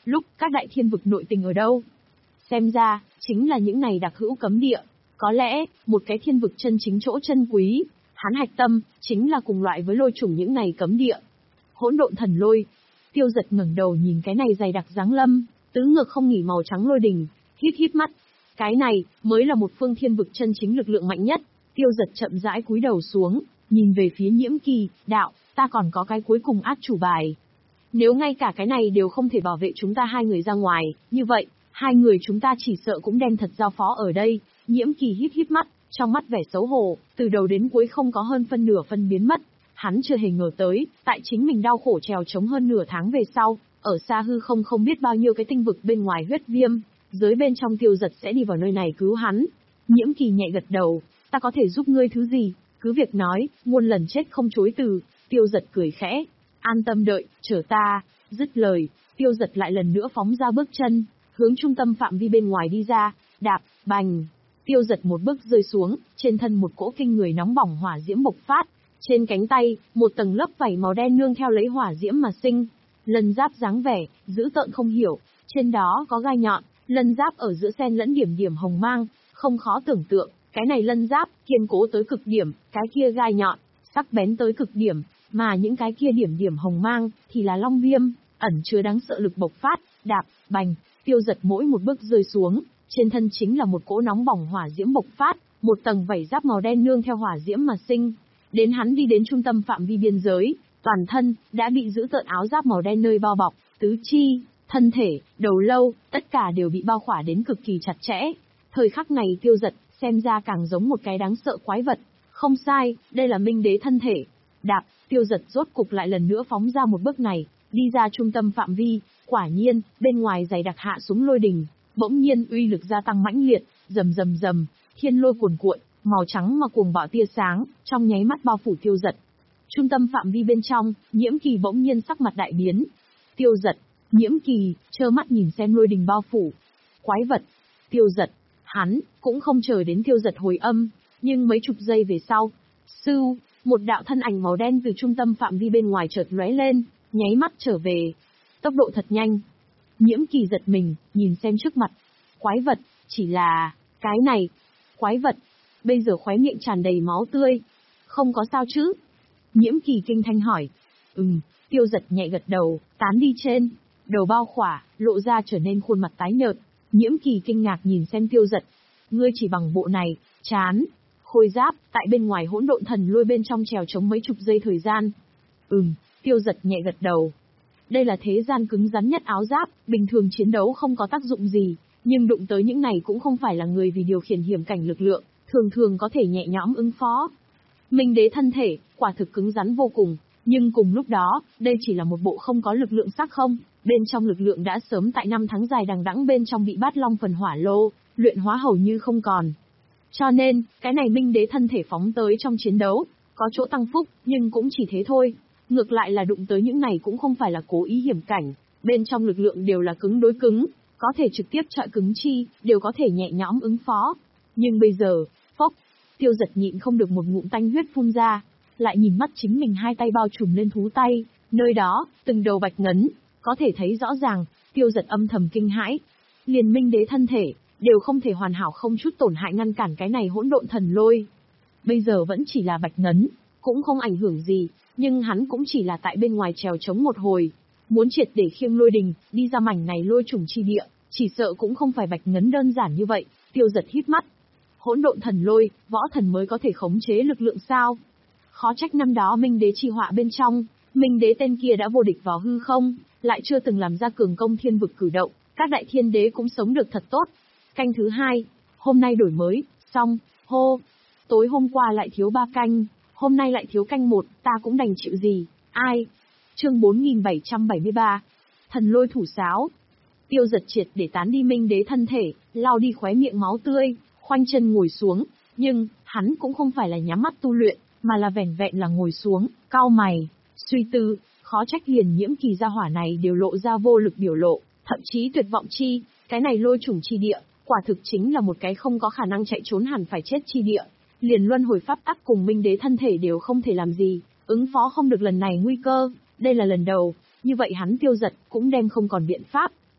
lúc các đại thiên vực nội tình ở đâu? Xem ra, chính là những này đặc hữu cấm địa. Có lẽ, một cái thiên vực chân chính chỗ chân quý, hắn hạch tâm, chính là cùng loại với lôi chủng những này cấm địa. Hỗn độn thần lôi. Tiêu Giật ngẩng đầu nhìn cái này dày đặc giáng lâm, tứ ngược không nghỉ màu trắng lôi đình, híp híp mắt. Cái này, mới là một phương thiên vực chân chính lực lượng mạnh nhất. Tiêu Giật chậm rãi cúi đầu xuống, nhìn về phía Nhiễm Kỳ, đạo, ta còn có cái cuối cùng át chủ bài. Nếu ngay cả cái này đều không thể bảo vệ chúng ta hai người ra ngoài, như vậy, hai người chúng ta chỉ sợ cũng đem thật giao phó ở đây. Nhiễm Kỳ híp híp mắt, trong mắt vẻ xấu hổ, từ đầu đến cuối không có hơn phân nửa phân biến mất. Hắn chưa hề ngờ tới, tại chính mình đau khổ trèo chống hơn nửa tháng về sau, ở xa hư không không biết bao nhiêu cái tinh vực bên ngoài huyết viêm, giới bên trong Tiêu Giật sẽ đi vào nơi này cứu hắn. Nhiễm Kỳ nhẹ gật đầu, ta có thể giúp ngươi thứ gì, cứ việc nói, muôn lần chết không chối từ. Tiêu Giật cười khẽ, an tâm đợi, chờ ta. Dứt lời, Tiêu Giật lại lần nữa phóng ra bước chân, hướng trung tâm phạm vi bên ngoài đi ra, đạp, bành. Tiêu Giật một bước rơi xuống, trên thân một cỗ kinh người nóng bỏng hỏa diễm bộc phát, trên cánh tay, một tầng lớp vảy màu đen nương theo lấy hỏa diễm mà sinh. Lân giáp dáng vẻ, dữ tợn không hiểu, trên đó có gai nhọn, lân giáp ở giữa xen lẫn điểm điểm hồng mang, không khó tưởng tượng, cái này lân giáp, kiên cố tới cực điểm, cái kia gai nhọn, sắc bén tới cực điểm, mà những cái kia điểm điểm hồng mang, thì là long viêm, ẩn chứa đáng sợ lực bộc phát, đạp, bành. Tiêu Giật mỗi một bước rơi xuống, trên thân chính là một cỗ nóng bỏng hỏa diễm bộc phát, một tầng vảy giáp màu đen nương theo hỏa diễm mà sinh. Đến hắn đi đến trung tâm phạm vi biên giới, toàn thân đã bị giữ tợn áo giáp màu đen nơi bao bọc, tứ chi, thân thể, đầu lâu, tất cả đều bị bao khỏa đến cực kỳ chặt chẽ. Thời khắc này Tiêu Giật xem ra càng giống một cái đáng sợ quái vật. Không sai, đây là minh đế thân thể. Đạp, Tiêu Giật rốt cục lại lần nữa phóng ra một bước này, đi ra trung tâm phạm vi. Quả nhiên, bên ngoài dày đặc hạ xuống lôi đình, bỗng nhiên uy lực gia tăng mãnh liệt, rầm rầm rầm, thiên lôi cuồn cuộn, màu trắng mà cuồng bạo tia sáng, trong nháy mắt bao phủ Tiêu Giật. Trung tâm phạm vi bên trong, Nhiễm Kỳ bỗng nhiên sắc mặt đại biến. Tiêu Giật, Nhiễm Kỳ, trơ mắt nhìn xem lôi đình bao phủ. Quái vật, Tiêu Giật, hắn, cũng không chờ đến Tiêu Giật hồi âm, nhưng mấy chục giây về sau, sưu, một đạo thân ảnh màu đen từ trung tâm phạm vi bên ngoài chợt lóe lên, nháy mắt trở về. Tốc độ thật nhanh. Nhiễm Kỳ giật mình, nhìn xem trước mặt. Quái vật, chỉ là... cái này. Quái vật. Bây giờ khóe miệng tràn đầy máu tươi. Không có sao chứ? Nhiễm Kỳ kinh thanh hỏi. Ừm, Tiêu Giật nhẹ gật đầu, tán đi trên. Đầu bao khỏa, lộ ra trở nên khuôn mặt tái nhợt. Nhiễm Kỳ kinh ngạc nhìn xem Tiêu Giật. Ngươi chỉ bằng bộ này, chán. Khôi giáp, tại bên ngoài hỗn độn thần lôi bên trong trèo chống mấy chục giây thời gian. Ừm, Tiêu Giật nhẹ gật đầu. Đây là thế gian cứng rắn nhất áo giáp, bình thường chiến đấu không có tác dụng gì, nhưng đụng tới những này cũng không phải là người vì điều khiển hiểm cảnh lực lượng, thường thường có thể nhẹ nhõm ứng phó. Minh đế thân thể, quả thực cứng rắn vô cùng, nhưng cùng lúc đó, đây chỉ là một bộ không có lực lượng sắc không, bên trong lực lượng đã sớm tại năm tháng dài đằng đẵng bên trong bị bát long phần hỏa lô, luyện hóa hầu như không còn. Cho nên, cái này minh đế thân thể phóng tới trong chiến đấu, có chỗ tăng phúc, nhưng cũng chỉ thế thôi. Ngược lại là đụng tới những này cũng không phải là cố ý hiểm cảnh, bên trong lực lượng đều là cứng đối cứng, có thể trực tiếp trợ cứng chi, đều có thể nhẹ nhõm ứng phó. Nhưng bây giờ, phốc, Tiêu Giật nhịn không được một ngụm tanh huyết phun ra, lại nhìn mắt chính mình hai tay bao trùm lên thú tay, nơi đó, từng đầu bạch ngấn, có thể thấy rõ ràng, Tiêu Giật âm thầm kinh hãi. Liền minh đế thân thể, đều không thể hoàn hảo không chút tổn hại ngăn cản cái này hỗn độn thần lôi. Bây giờ vẫn chỉ là bạch ngấn, cũng không ảnh hưởng gì, nhưng hắn cũng chỉ là tại bên ngoài trèo chống một hồi. Muốn triệt để khiêng lôi đình, đi ra mảnh này lôi trùng chi địa, chỉ sợ cũng không phải bạch ngấn đơn giản như vậy. Tiêu Giật hít mắt. Hỗn độn thần lôi, võ thần mới có thể khống chế lực lượng sao? Khó trách năm đó minh đế chi họa bên trong, minh đế tên kia đã vô địch vào hư không, lại chưa từng làm ra cường công thiên vực cử động, các đại thiên đế cũng sống được thật tốt. Canh thứ hai, hôm nay đổi mới, xong, hô. Tối hôm qua lại thiếu ba canh, hôm nay lại thiếu canh một, ta cũng đành chịu gì, ai? Chương bốn nghìn bảy trăm bảy mươi ba, thần lôi thủ sáo. Tiêu Giật triệt để tán đi minh đế thân thể, lau đi khóe miệng máu tươi, khoanh chân ngồi xuống, nhưng, hắn cũng không phải là nhắm mắt tu luyện, mà là vẻn vẹn là ngồi xuống, cau mày, suy tư, khó trách liền Nhiễm Kỳ gia hỏa này đều lộ ra vô lực biểu lộ, thậm chí tuyệt vọng chi, cái này lôi chủng chi địa, quả thực chính là một cái không có khả năng chạy trốn hẳn phải chết chi địa, liền luân hồi pháp tắc cùng minh đế thân thể đều không thể làm gì, ứng phó không được lần này nguy cơ, đây là lần đầu, như vậy hắn Tiêu Giật cũng đem không còn biện pháp.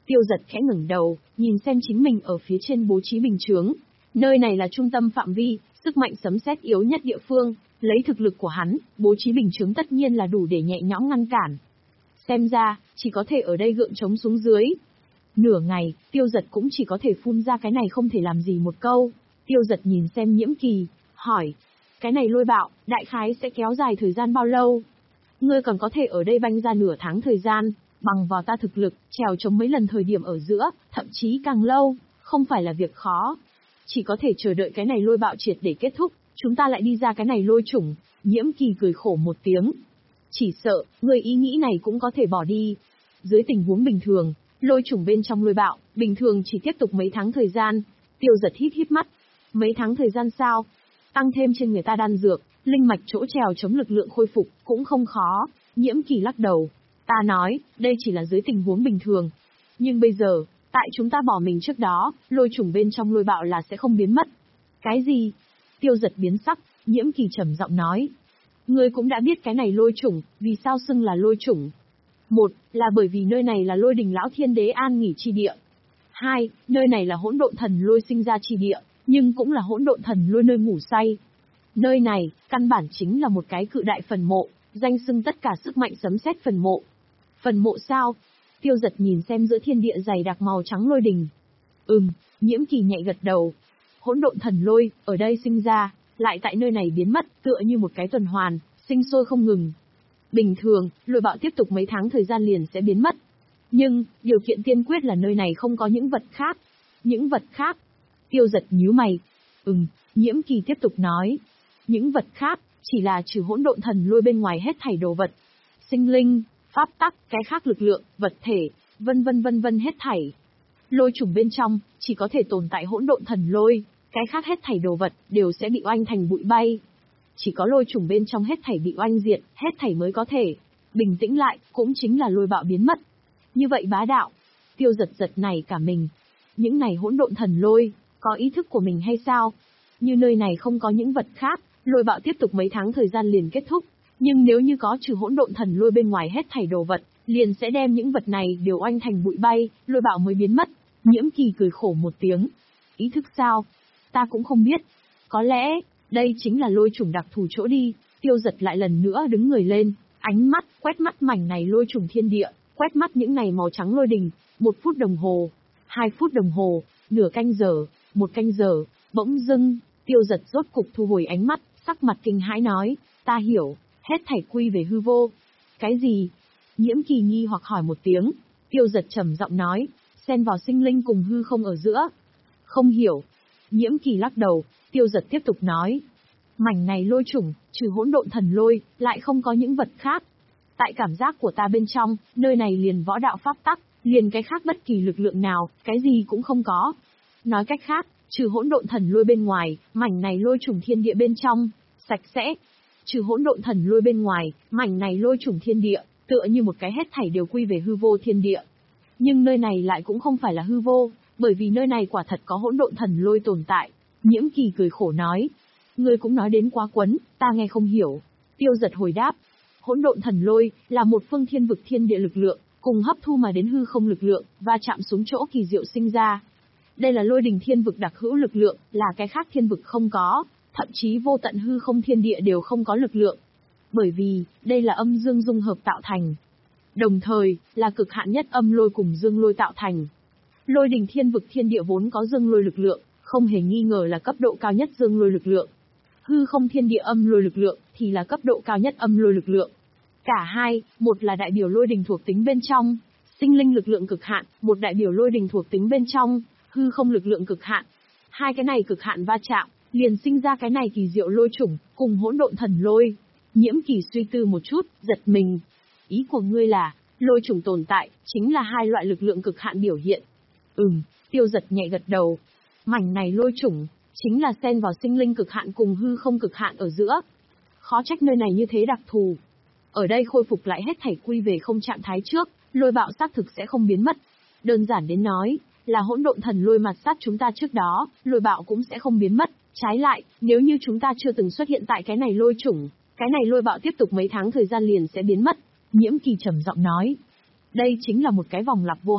Tiêu Giật khẽ ngẩng đầu, nhìn xem chính mình ở phía trên bố trí bình chướng. Nơi này là trung tâm phạm vi, sức mạnh sấm sét yếu nhất địa phương, lấy thực lực của hắn, bố trí bình chướng tất nhiên là đủ để nhẹ nhõm ngăn cản. Xem ra, chỉ có thể ở đây gượng chống xuống dưới. Nửa ngày, Tiêu Giật cũng chỉ có thể phun ra cái này không thể làm gì một câu. Tiêu Giật nhìn xem Nhiễm Kỳ, hỏi, cái này lôi bạo, đại khái sẽ kéo dài thời gian bao lâu? Ngươi còn có thể ở đây banh ra nửa tháng thời gian, bằng vào ta thực lực, trèo chống mấy lần thời điểm ở giữa, thậm chí càng lâu, không phải là việc khó. Chỉ có thể chờ đợi cái này lôi bạo triệt để kết thúc, chúng ta lại đi ra cái này lôi chủng. Nhiễm Kỳ cười khổ một tiếng. Chỉ sợ, người ý nghĩ này cũng có thể bỏ đi. Dưới tình huống bình thường, lôi chủng bên trong lôi bạo, bình thường chỉ tiếp tục mấy tháng thời gian. Tiêu Giật híp híp mắt. Mấy tháng thời gian sao? Tăng thêm trên người ta đan dược, linh mạch chỗ trèo chống lực lượng khôi phục, cũng không khó. Nhiễm Kỳ lắc đầu. Ta nói, đây chỉ là dưới tình huống bình thường. Nhưng bây giờ, tại chúng ta bỏ mình trước đó, lôi chủng bên trong lôi bạo là sẽ không biến mất. Cái gì? Tiêu Giật biến sắc, Nhiễm Kỳ trầm giọng nói. Ngươi cũng đã biết cái này lôi chủng, vì sao xưng là lôi chủng? Một, là bởi vì nơi này là lôi đình lão thiên đế an nghỉ chi địa. Hai, nơi này là hỗn độn thần lôi sinh ra chi địa, nhưng cũng là hỗn độn thần lôi nơi ngủ say. Nơi này, căn bản chính là một cái cự đại phần mộ, danh xưng tất cả sức mạnh sấm sét phần mộ. Phần mộ sao? Tiêu Giật nhìn xem giữa thiên địa dày đặc màu trắng lôi đình. Ừm, Nhiễm Kỳ nhẹ gật đầu. Hỗn độn thần lôi, ở đây sinh ra, lại tại nơi này biến mất, tựa như một cái tuần hoàn, sinh sôi không ngừng. Bình thường, lôi bạo tiếp tục mấy tháng thời gian liền sẽ biến mất. Nhưng, điều kiện tiên quyết là nơi này không có những vật khác. Những vật khác? Tiêu Giật nhíu mày. Ừm, Nhiễm Kỳ tiếp tục nói. Những vật khác, chỉ là trừ hỗn độn thần lôi bên ngoài hết thảy đồ vật. Sinh linh, pháp tắc, cái khác lực lượng, vật thể, vân vân vân vân hết thảy. Lôi chủng bên trong, chỉ có thể tồn tại hỗn độn thần lôi, cái khác hết thảy đồ vật, đều sẽ bị oanh thành bụi bay. Chỉ có lôi chủng bên trong hết thảy bị oanh diệt, hết thảy mới có thể bình tĩnh lại, cũng chính là lôi bạo biến mất. Như vậy bá đạo. Tiêu Giật giật này cả mình. Những này hỗn độn thần lôi, có ý thức của mình hay sao? Như nơi này không có những vật khác, lôi bạo tiếp tục mấy tháng thời gian liền kết thúc. Nhưng nếu như có trừ hỗn độn thần lôi bên ngoài hết thảy đồ vật, liền sẽ đem những vật này đều oanh thành bụi bay, lôi bạo mới biến mất. Nhiễm Kỳ cười khổ một tiếng. Ý thức sao? Ta cũng không biết. Có lẽ, đây chính là lôi chủng đặc thù chỗ đi. Tiêu Giật lại lần nữa đứng người lên, ánh mắt, quét mắt mảnh này lôi chủng thiên địa, quét mắt những này màu trắng lôi đình. Một phút đồng hồ, hai phút đồng hồ, nửa canh giờ, một canh giờ, bỗng dưng, Tiêu Giật rốt cục thu hồi ánh mắt, sắc mặt kinh hãi nói, ta hiểu, hết thảy quy về hư vô. Cái gì? Nhiễm Kỳ nghi hoặc hỏi một tiếng. Tiêu Giật trầm giọng nói, xen vào sinh linh cùng hư không ở giữa. Không hiểu. Nhiễm Kỳ lắc đầu. Tiêu Giật tiếp tục nói, mảnh này lôi chủng, trừ hỗn độn thần lôi, lại không có những vật khác. Tại cảm giác của ta bên trong, nơi này liền võ đạo pháp tắc, liền cái khác bất kỳ lực lượng nào, cái gì cũng không có. Nói cách khác, trừ hỗn độn thần lôi bên ngoài, mảnh này lôi chủng thiên địa bên trong, sạch sẽ. Trừ hỗn độn thần lôi bên ngoài, mảnh này lôi chủng thiên địa, tựa như một cái hết thảy đều quy về hư vô thiên địa. Nhưng nơi này lại cũng không phải là hư vô, bởi vì nơi này quả thật có hỗn độn thần lôi tồn tại. Nhiễm Kỳ cười khổ nói, ngươi cũng nói đến quá quấn, ta nghe không hiểu. Tiêu Giật hồi đáp, hỗn độn thần lôi là một phương thiên vực thiên địa lực lượng, cùng hấp thu mà đến hư không lực lượng, và chạm xuống chỗ kỳ diệu sinh ra. Đây là lôi đình thiên vực đặc hữu lực lượng, là cái khác thiên vực không có, thậm chí vô tận hư không thiên địa đều không có lực lượng. Bởi vì, đây là âm dương dung hợp tạo thành. Đồng thời, là cực hạn nhất âm lôi cùng dương lôi tạo thành. Lôi đình thiên vực thiên địa vốn có dương lôi lực lượng, không hề nghi ngờ là cấp độ cao nhất dương lôi lực lượng. Hư không thiên địa âm lôi lực lượng, thì là cấp độ cao nhất âm lôi lực lượng. Cả hai, một là đại biểu lôi đình thuộc tính bên trong, sinh linh lực lượng cực hạn, một đại biểu lôi đình thuộc tính bên trong, hư không lực lượng cực hạn. Hai cái này cực hạn va chạm, liền sinh ra cái này kỳ diệu lôi chủng, cùng hỗn độn thần lôi. Nhiễm Kỳ suy tư một chút, giật mình. Ý của ngươi là, lôi chủng tồn tại, chính là hai loại lực lượng cực hạn biểu hiện. Ừm, Tiêu Giật nhẹ gật đầu. Mảnh này lôi chủng, chính là xen vào sinh linh cực hạn cùng hư không cực hạn ở giữa. Khó trách nơi này như thế đặc thù. Ở đây khôi phục lại hết thảy quy về không trạng thái trước, lôi bạo xác thực sẽ không biến mất. Đơn giản đến nói, là hỗn độn thần lôi mặt sát chúng ta trước đó, lôi bạo cũng sẽ không biến mất. Trái lại, nếu như chúng ta chưa từng xuất hiện tại cái này lôi chủng, cái này lôi bạo tiếp tục mấy tháng thời gian liền sẽ biến mất. Nhiễm Kỳ trầm giọng nói. Đây chính là một cái vòng lặp vô hạn,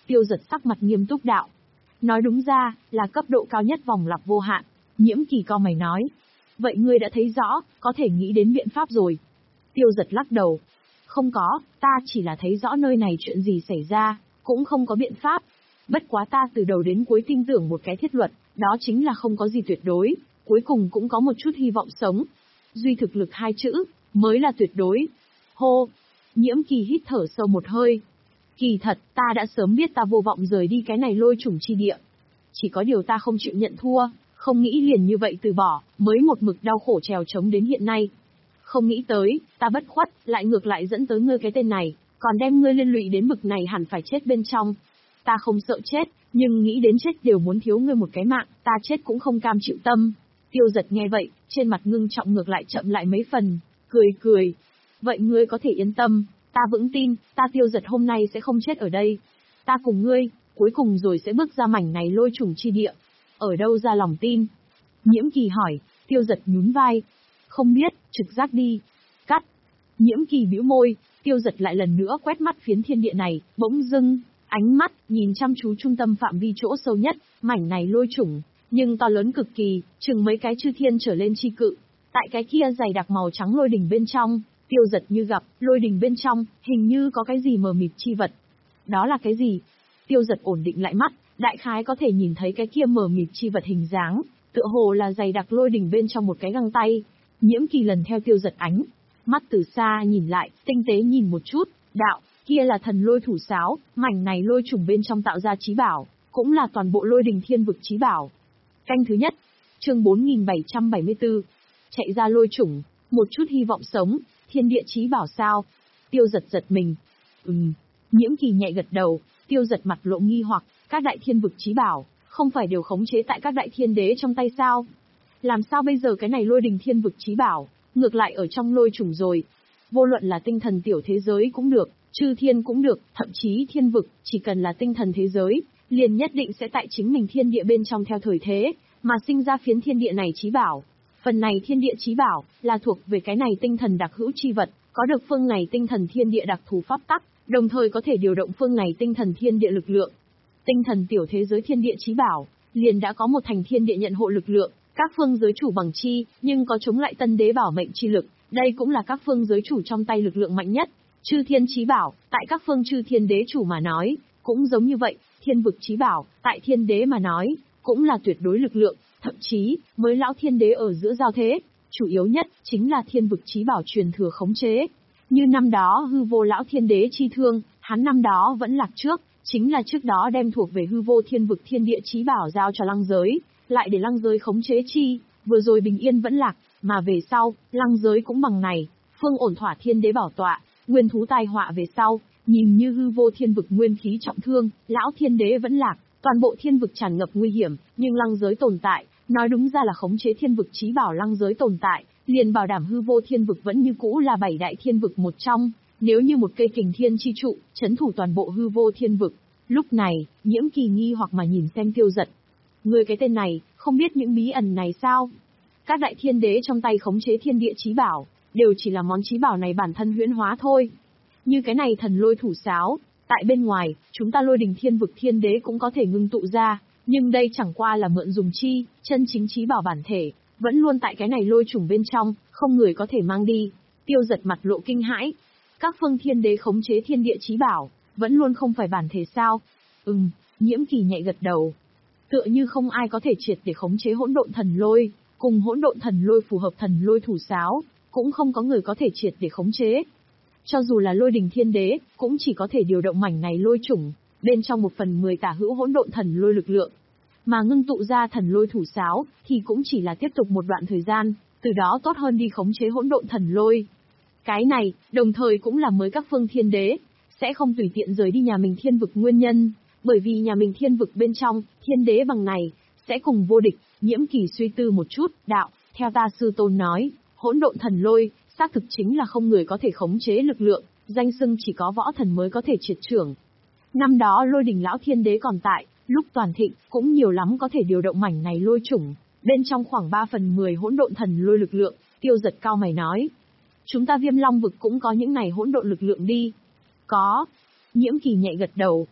Tiêu Giật sắc mặt nghiêm túc đạo. Nói đúng ra, là cấp độ cao nhất vòng lặp vô hạn. Nhiễm Kỳ cau mày nói. Vậy ngươi đã thấy rõ, có thể nghĩ đến biện pháp rồi. Tiêu Giật lắc đầu. Không có, ta chỉ là thấy rõ nơi này chuyện gì xảy ra, cũng không có biện pháp. Bất quá ta từ đầu đến cuối tin tưởng một cái thiết luật, đó chính là không có gì tuyệt đối, cuối cùng cũng có một chút hy vọng sống. Duy thực lực hai chữ, mới là tuyệt đối. Hô! Nhiễm Kỳ hít thở sâu một hơi. Kỳ thật, ta đã sớm biết ta vô vọng rời đi cái này lôi chủng chi địa. Chỉ có điều ta không chịu nhận thua, không nghĩ liền như vậy từ bỏ, mới một mực đau khổ trèo trống đến hiện nay. Không nghĩ tới, ta bất khuất, lại ngược lại dẫn tới ngươi cái tên này, còn đem ngươi liên lụy đến bực này hẳn phải chết bên trong. Ta không sợ chết, nhưng nghĩ đến chết đều muốn thiếu ngươi một cái mạng, ta chết cũng không cam chịu tâm. Tiêu Giật nghe vậy, trên mặt ngưng trọng ngược lại chậm lại mấy phần, cười cười. Vậy ngươi có thể yên tâm, ta vững tin, ta Tiêu Giật hôm nay sẽ không chết ở đây. Ta cùng ngươi, cuối cùng rồi sẽ bước ra mảnh này lôi chủng chi địa. Ở đâu ra lòng tin? Nhiễm Kỳ hỏi. Tiêu Giật nhún vai. Không biết, trực giác đi. Cắt. Nhiễm Kỳ bĩu môi. Tiêu Giật lại lần nữa quét mắt phiến thiên địa này, bỗng dưng, ánh mắt nhìn chăm chú trung tâm phạm vi chỗ sâu nhất, mảnh này lôi chủng, nhưng to lớn cực kỳ, chừng mấy cái chư thiên trở lên chi cự. Tại cái kia dày đặc màu trắng lôi đỉnh bên trong, Tiêu Giật như gặp, lôi đỉnh bên trong, hình như có cái gì mờ mịt chi vật. Đó là cái gì? Tiêu Giật ổn định lại mắt, đại khái có thể nhìn thấy cái kia mờ mịt chi vật hình dáng, tựa hồ là dày đặc lôi đỉnh bên trong một cái găng tay. Nhiễm Kỳ lần theo Tiêu Giật ánh mắt từ xa nhìn lại, tinh tế nhìn một chút, đạo, kia là thần lôi thủ sáo, mảnh này lôi trùng bên trong tạo ra chí bảo, cũng là toàn bộ lôi đình thiên vực chí bảo. Canh thứ nhất, chương bốn nghìn bảy trăm bảy mươi tư, chạy ra lôi trùng, một chút hy vọng sống, thiên địa chí bảo sao? Tiêu Giật giật mình. Ừm, Nhiễm Kỳ nhẹ gật đầu. Tiêu Giật mặt lộ nghi hoặc, các đại thiên vực chí bảo, không phải đều khống chế tại các đại thiên đế trong tay sao? Làm sao bây giờ cái này lôi đình thiên vực chí bảo, ngược lại ở trong lôi trùng rồi? Vô luận là tinh thần tiểu thế giới cũng được, chư thiên cũng được, thậm chí thiên vực, chỉ cần là tinh thần thế giới, liền nhất định sẽ tại chính mình thiên địa bên trong theo thời thế, mà sinh ra phiến thiên địa này chí bảo. Phần này thiên địa chí bảo, là thuộc về cái này tinh thần đặc hữu chi vật, có được phương này tinh thần thiên địa đặc thù pháp tắc, đồng thời có thể điều động phương này tinh thần thiên địa lực lượng. Tinh thần tiểu thế giới thiên địa chí bảo, liền đã có một thành thiên địa nhận hộ lực lượng, các phương giới chủ bằng chi, nhưng có chống lại tân đế bảo mệnh chi lực, đây cũng là các phương giới chủ trong tay lực lượng mạnh nhất. Chư thiên chí bảo, tại các phương chư thiên đế chủ mà nói, cũng giống như vậy, thiên vực chí bảo, tại thiên đế mà nói, cũng là tuyệt đối lực lượng, thậm chí, mới lão thiên đế ở giữa giao thế, chủ yếu nhất, chính là thiên vực chí bảo truyền thừa khống chế. Như năm đó hư vô lão thiên đế chi thương, hắn năm đó vẫn lạc trước, chính là trước đó đem thuộc về hư vô thiên vực thiên địa chí bảo giao cho lăng giới, lại để lăng giới khống chế chi, vừa rồi bình yên vẫn lạc, mà về sau, lăng giới cũng bằng này, phương ổn thỏa thiên đế bảo tọa, nguyên thú tai họa về sau, nhìn như hư vô thiên vực nguyên khí trọng thương, lão thiên đế vẫn lạc, toàn bộ thiên vực tràn ngập nguy hiểm, nhưng lăng giới tồn tại, nói đúng ra là khống chế thiên vực chí bảo lăng giới tồn tại, liền bảo đảm hư vô thiên vực vẫn như cũ là bảy đại thiên vực một trong, nếu như một cây kình thiên chi trụ, chấn thủ toàn bộ hư vô thiên vực. Lúc này, Nhiễm Kỳ nghi hoặc mà nhìn xem Tiêu Giật. Người cái tên này, không biết những bí ẩn này sao? Các đại thiên đế trong tay khống chế thiên địa chí bảo, đều chỉ là món chí bảo này bản thân huyễn hóa thôi. Như cái này thần lôi thủ sáo, tại bên ngoài, chúng ta lôi đình thiên vực thiên đế cũng có thể ngưng tụ ra, nhưng đây chẳng qua là mượn dùng chi, chân chính chí bảo bản thể, vẫn luôn tại cái này lôi trùng bên trong, không người có thể mang đi. Tiêu Giật mặt lộ kinh hãi. Các phương thiên đế khống chế thiên địa chí bảo, vẫn luôn không phải bản thể sao? Ừm, Nhiễm Kỳ nhẹ gật đầu. Tựa như không ai có thể triệt để khống chế hỗn độn thần lôi, cùng hỗn độn thần lôi phù hợp thần lôi thủ sáo, cũng không có người có thể triệt để khống chế. Cho dù là lôi đình thiên đế, cũng chỉ có thể điều động mảnh này lôi chủng, bên trong một phần mười tả hữu hỗn độn thần lôi lực lượng. Mà ngưng tụ ra thần lôi thủ sáo, thì cũng chỉ là tiếp tục một đoạn thời gian, từ đó tốt hơn đi khống chế hỗn độn thần lôi. Cái này, đồng thời cũng là mới các phương thiên đế, sẽ không tùy tiện rời đi nhà mình thiên vực nguyên nhân, bởi vì nhà mình thiên vực bên trong, thiên đế bằng này, sẽ cùng vô địch. Nhiễm Kỳ suy tư một chút, đạo, theo ta sư tôn nói, hỗn độn thần lôi, xác thực chính là không người có thể khống chế lực lượng, danh xưng chỉ có võ thần mới có thể triệt trưởng. Năm đó lôi đình lão thiên đế còn tại, lúc toàn thịnh, cũng nhiều lắm có thể điều động mảnh này lôi chủng, bên trong khoảng ba phần mười hỗn độn thần lôi lực lượng. Tiêu Giật cao mày nói, chúng ta Viêm Long vực cũng có những này hỗn độn lực lượng đi. Có. Nhiễm Kỳ nhẹ gật đầu.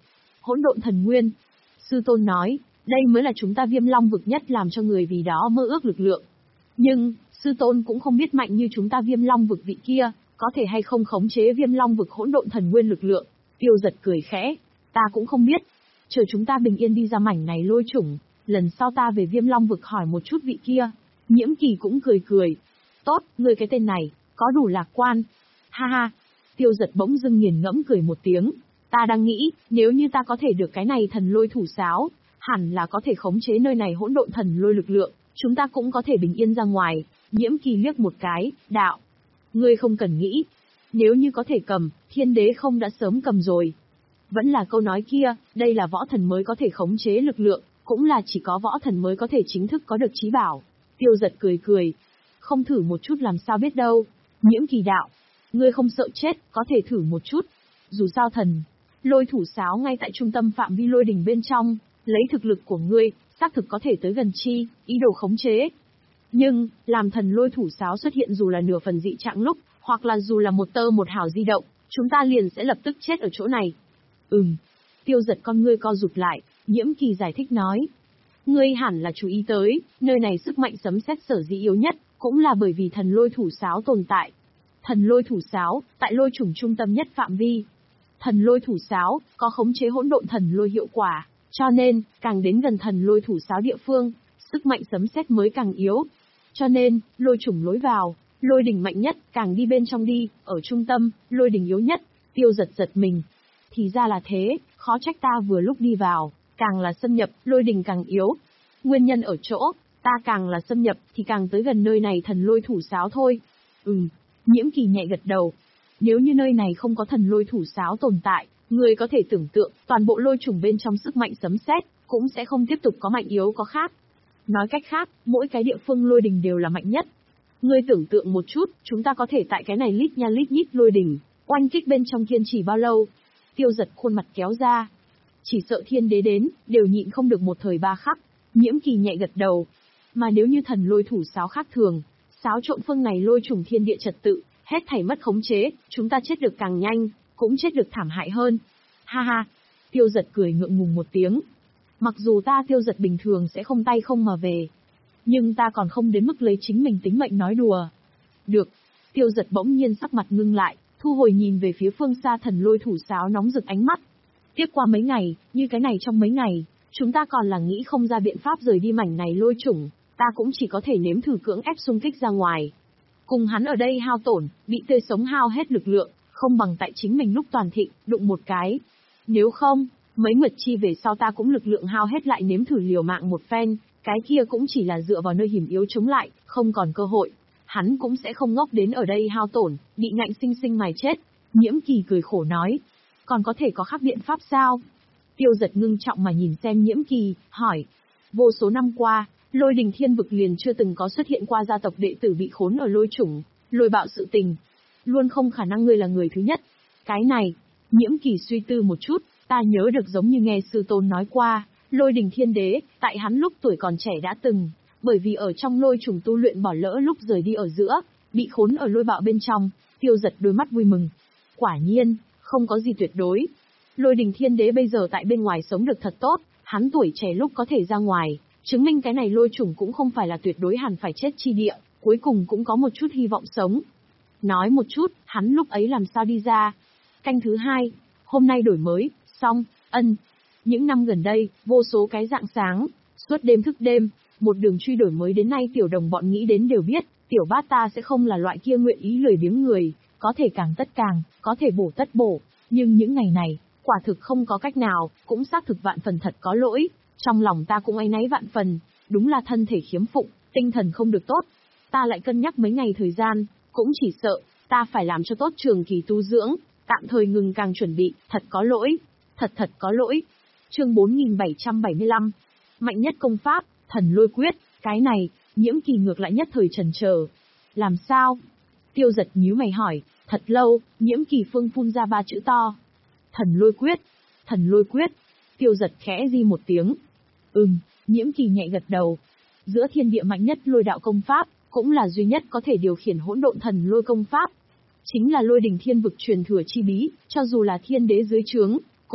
Hỗn độn thần nguyên. Sư tôn nói, đây mới là chúng ta Viêm Long vực nhất làm cho người vì đó mơ ước lực lượng. Nhưng, sư tôn cũng không biết mạnh như chúng ta Viêm Long vực vị kia, có thể hay không khống chế Viêm Long vực hỗn độn thần nguyên lực lượng. Tiêu Giật cười khẽ, ta cũng không biết. Chờ chúng ta bình yên đi ra mảnh này lôi chủng, lần sau ta về Viêm Long vực hỏi một chút vị kia. Nhiễm Kỳ cũng cười cười. Tốt, ngươi cái tên này, có đủ lạc quan. Ha ha. Tiêu Giật bỗng dưng nghiền ngẫm cười một tiếng. Ta đang nghĩ, nếu như ta có thể được cái này thần lôi thủ sáo, hẳn là có thể khống chế nơi này hỗn độn thần lôi lực lượng, chúng ta cũng có thể bình yên ra ngoài. Nhiễm Kỳ liếc một cái, đạo. Ngươi không cần nghĩ. Nếu như có thể cầm, thiên đế không đã sớm cầm rồi. Vẫn là câu nói kia, đây là võ thần mới có thể khống chế lực lượng, cũng là chỉ có võ thần mới có thể chính thức có được trí bảo. Tiêu Giật cười cười. Không thử một chút làm sao biết đâu. Nhiễm Kỳ đạo. Ngươi không sợ chết, có thể thử một chút. Dù sao thần lôi thủ sáo ngay tại trung tâm phạm vi lôi đỉnh bên trong, lấy thực lực của ngươi, xác thực có thể tới gần chi, ý đồ khống chế. Nhưng, làm thần lôi thủ sáo xuất hiện dù là nửa phần dị trạng lúc, hoặc là dù là một tơ một hào di động, chúng ta liền sẽ lập tức chết ở chỗ này. Ừm. Tiêu Giật con ngươi co rụt lại, Nhiễm Kỳ giải thích nói. Ngươi hẳn là chú ý tới, nơi này sức mạnh sấm sét sở dĩ yếu nhất, cũng là bởi vì thần lôi thủ sáo tồn tại. Thần lôi thủ sáo, tại lôi chủng trung tâm nhất phạm vi. Thần lôi thủ sáo, có khống chế hỗn độn thần lôi hiệu quả, cho nên, càng đến gần thần lôi thủ sáo địa phương, sức mạnh sấm sét mới càng yếu. Cho nên, lôi chủng lối vào, lôi đỉnh mạnh nhất, càng đi bên trong đi, ở trung tâm, lôi đỉnh yếu nhất. Tiêu Giật giật mình. Thì ra là thế, khó trách ta vừa lúc đi vào, càng là xâm nhập, lôi đỉnh càng yếu. Nguyên nhân ở chỗ, ta càng là xâm nhập, thì càng tới gần nơi này thần lôi thủ sáo thôi. Ừm. Nhiễm Kỳ nhẹ gật đầu. Nếu như nơi này không có thần lôi thủ sáo tồn tại, người có thể tưởng tượng, toàn bộ lôi chủng bên trong sức mạnh sấm sét cũng sẽ không tiếp tục có mạnh yếu có khác. Nói cách khác, mỗi cái địa phương lôi đỉnh đều là mạnh nhất. Ngươi tưởng tượng một chút, chúng ta có thể tại cái này lít nha lít nhít lôi đỉnh, oanh kích bên trong kiên trì bao lâu? Tiêu Giật khuôn mặt kéo ra. Chỉ sợ thiên đế đến, đều nhịn không được một thời ba khắc. Nhiễm Kỳ nhẹ gật đầu. Mà nếu như thần lôi thủ sáo khác thường, xáo trộn phương này lôi trùng thiên địa trật tự, hết thảy mất khống chế, chúng ta chết được càng nhanh, cũng chết được thảm hại hơn. Ha ha. Tiêu Giật cười ngượng ngùng một tiếng. Mặc dù ta Tiêu Giật bình thường sẽ không tay không mà về, nhưng ta còn không đến mức lấy chính mình tính mệnh nói đùa. Được. Tiêu Giật bỗng nhiên sắc mặt ngưng lại, thu hồi nhìn về phía phương xa thần lôi thủ sáo nóng rực ánh mắt. Tiếp qua mấy ngày, như cái này trong mấy ngày, chúng ta còn là nghĩ không ra biện pháp rời đi mảnh này lôi chủng, ta cũng chỉ có thể nếm thử cưỡng ép xung kích ra ngoài. Cùng hắn ở đây hao tổn, bị tươi sống hao hết lực lượng, không bằng tại chính mình lúc toàn thịnh, đụng một cái. Nếu không, mấy nguyệt chi về sau ta cũng lực lượng hao hết lại nếm thử liều mạng một phen, cái kia cũng chỉ là dựa vào nơi hiểm yếu chống lại, không còn cơ hội. Hắn cũng sẽ không ngốc đến ở đây hao tổn, bị ngạnh sinh sinh mài chết. Nhiễm Kỳ cười khổ nói. Còn có thể có khác biện pháp sao? Tiêu Giật ngưng trọng mà nhìn xem Nhiễm Kỳ, hỏi. Vô số năm qua, Lôi Đình Thiên Vực liền chưa từng có xuất hiện qua gia tộc đệ tử bị khốn ở lôi chủng, lôi bạo sự tình. Luôn không khả năng ngươi là người thứ nhất. Cái này, Nhiễm Kỳ suy tư một chút, ta nhớ được giống như nghe sư tôn nói qua, Lôi Đình Thiên Đế, tại hắn lúc tuổi còn trẻ đã từng, bởi vì ở trong lôi trùng tu luyện bỏ lỡ lúc rời đi ở giữa, bị khốn ở lôi bạo bên trong. Tiêu Giật đôi mắt vui mừng. Quả nhiên, không có gì tuyệt đối. Lôi Đình Thiên Đế bây giờ tại bên ngoài sống được thật tốt, hắn tuổi trẻ lúc có thể ra ngoài, chứng minh cái này lôi trùng cũng không phải là tuyệt đối hẳn phải chết chi địa, cuối cùng cũng có một chút hy vọng sống. Nói một chút, hắn lúc ấy làm sao đi ra. Canh thứ hai, hôm nay đổi mới, xong, ân. Những năm gần đây, vô số cái dạng sáng, suốt đêm thức đêm, một đường truy đổi mới đến nay tiểu đồng bọn nghĩ đến đều biết, tiểu bát ta sẽ không là loại kia nguyện ý lười biếng người, có thể càng tất càng, có thể bổ tất bổ, nhưng những ngày này, quả thực không có cách nào, cũng xác thực vạn phần thật có lỗi, trong lòng ta cũng áy náy vạn phần, đúng là thân thể khiếm phụng, tinh thần không được tốt. Ta lại cân nhắc mấy ngày thời gian, cũng chỉ sợ, ta phải làm cho tốt trường kỳ tu dưỡng, tạm thời ngừng càng chuẩn bị, thật có lỗi, thật thật có lỗi. Chương bốn nghìn bảy trăm bảy mươi lăm, mạnh nhất công pháp, thần lôi quyết, cái này, Nhiễm Kỳ ngược lại nhất thời chần chờ. Làm sao? Tiêu Giật nhíu mày hỏi, thật lâu, Nhiễm Kỳ phương phun ra ba chữ to. Thần lôi quyết, thần lôi quyết. Tiêu Giật khẽ di một tiếng. Ừm, Nhiễm Kỳ nhẹ gật đầu. Giữa thiên địa mạnh nhất lôi đạo công pháp, cũng là duy nhất có thể điều khiển hỗn độn thần lôi công pháp. Chính là Lôi Đình Thiên Vực truyền thừa chi bí, cho dù là thiên đế dưới trướng,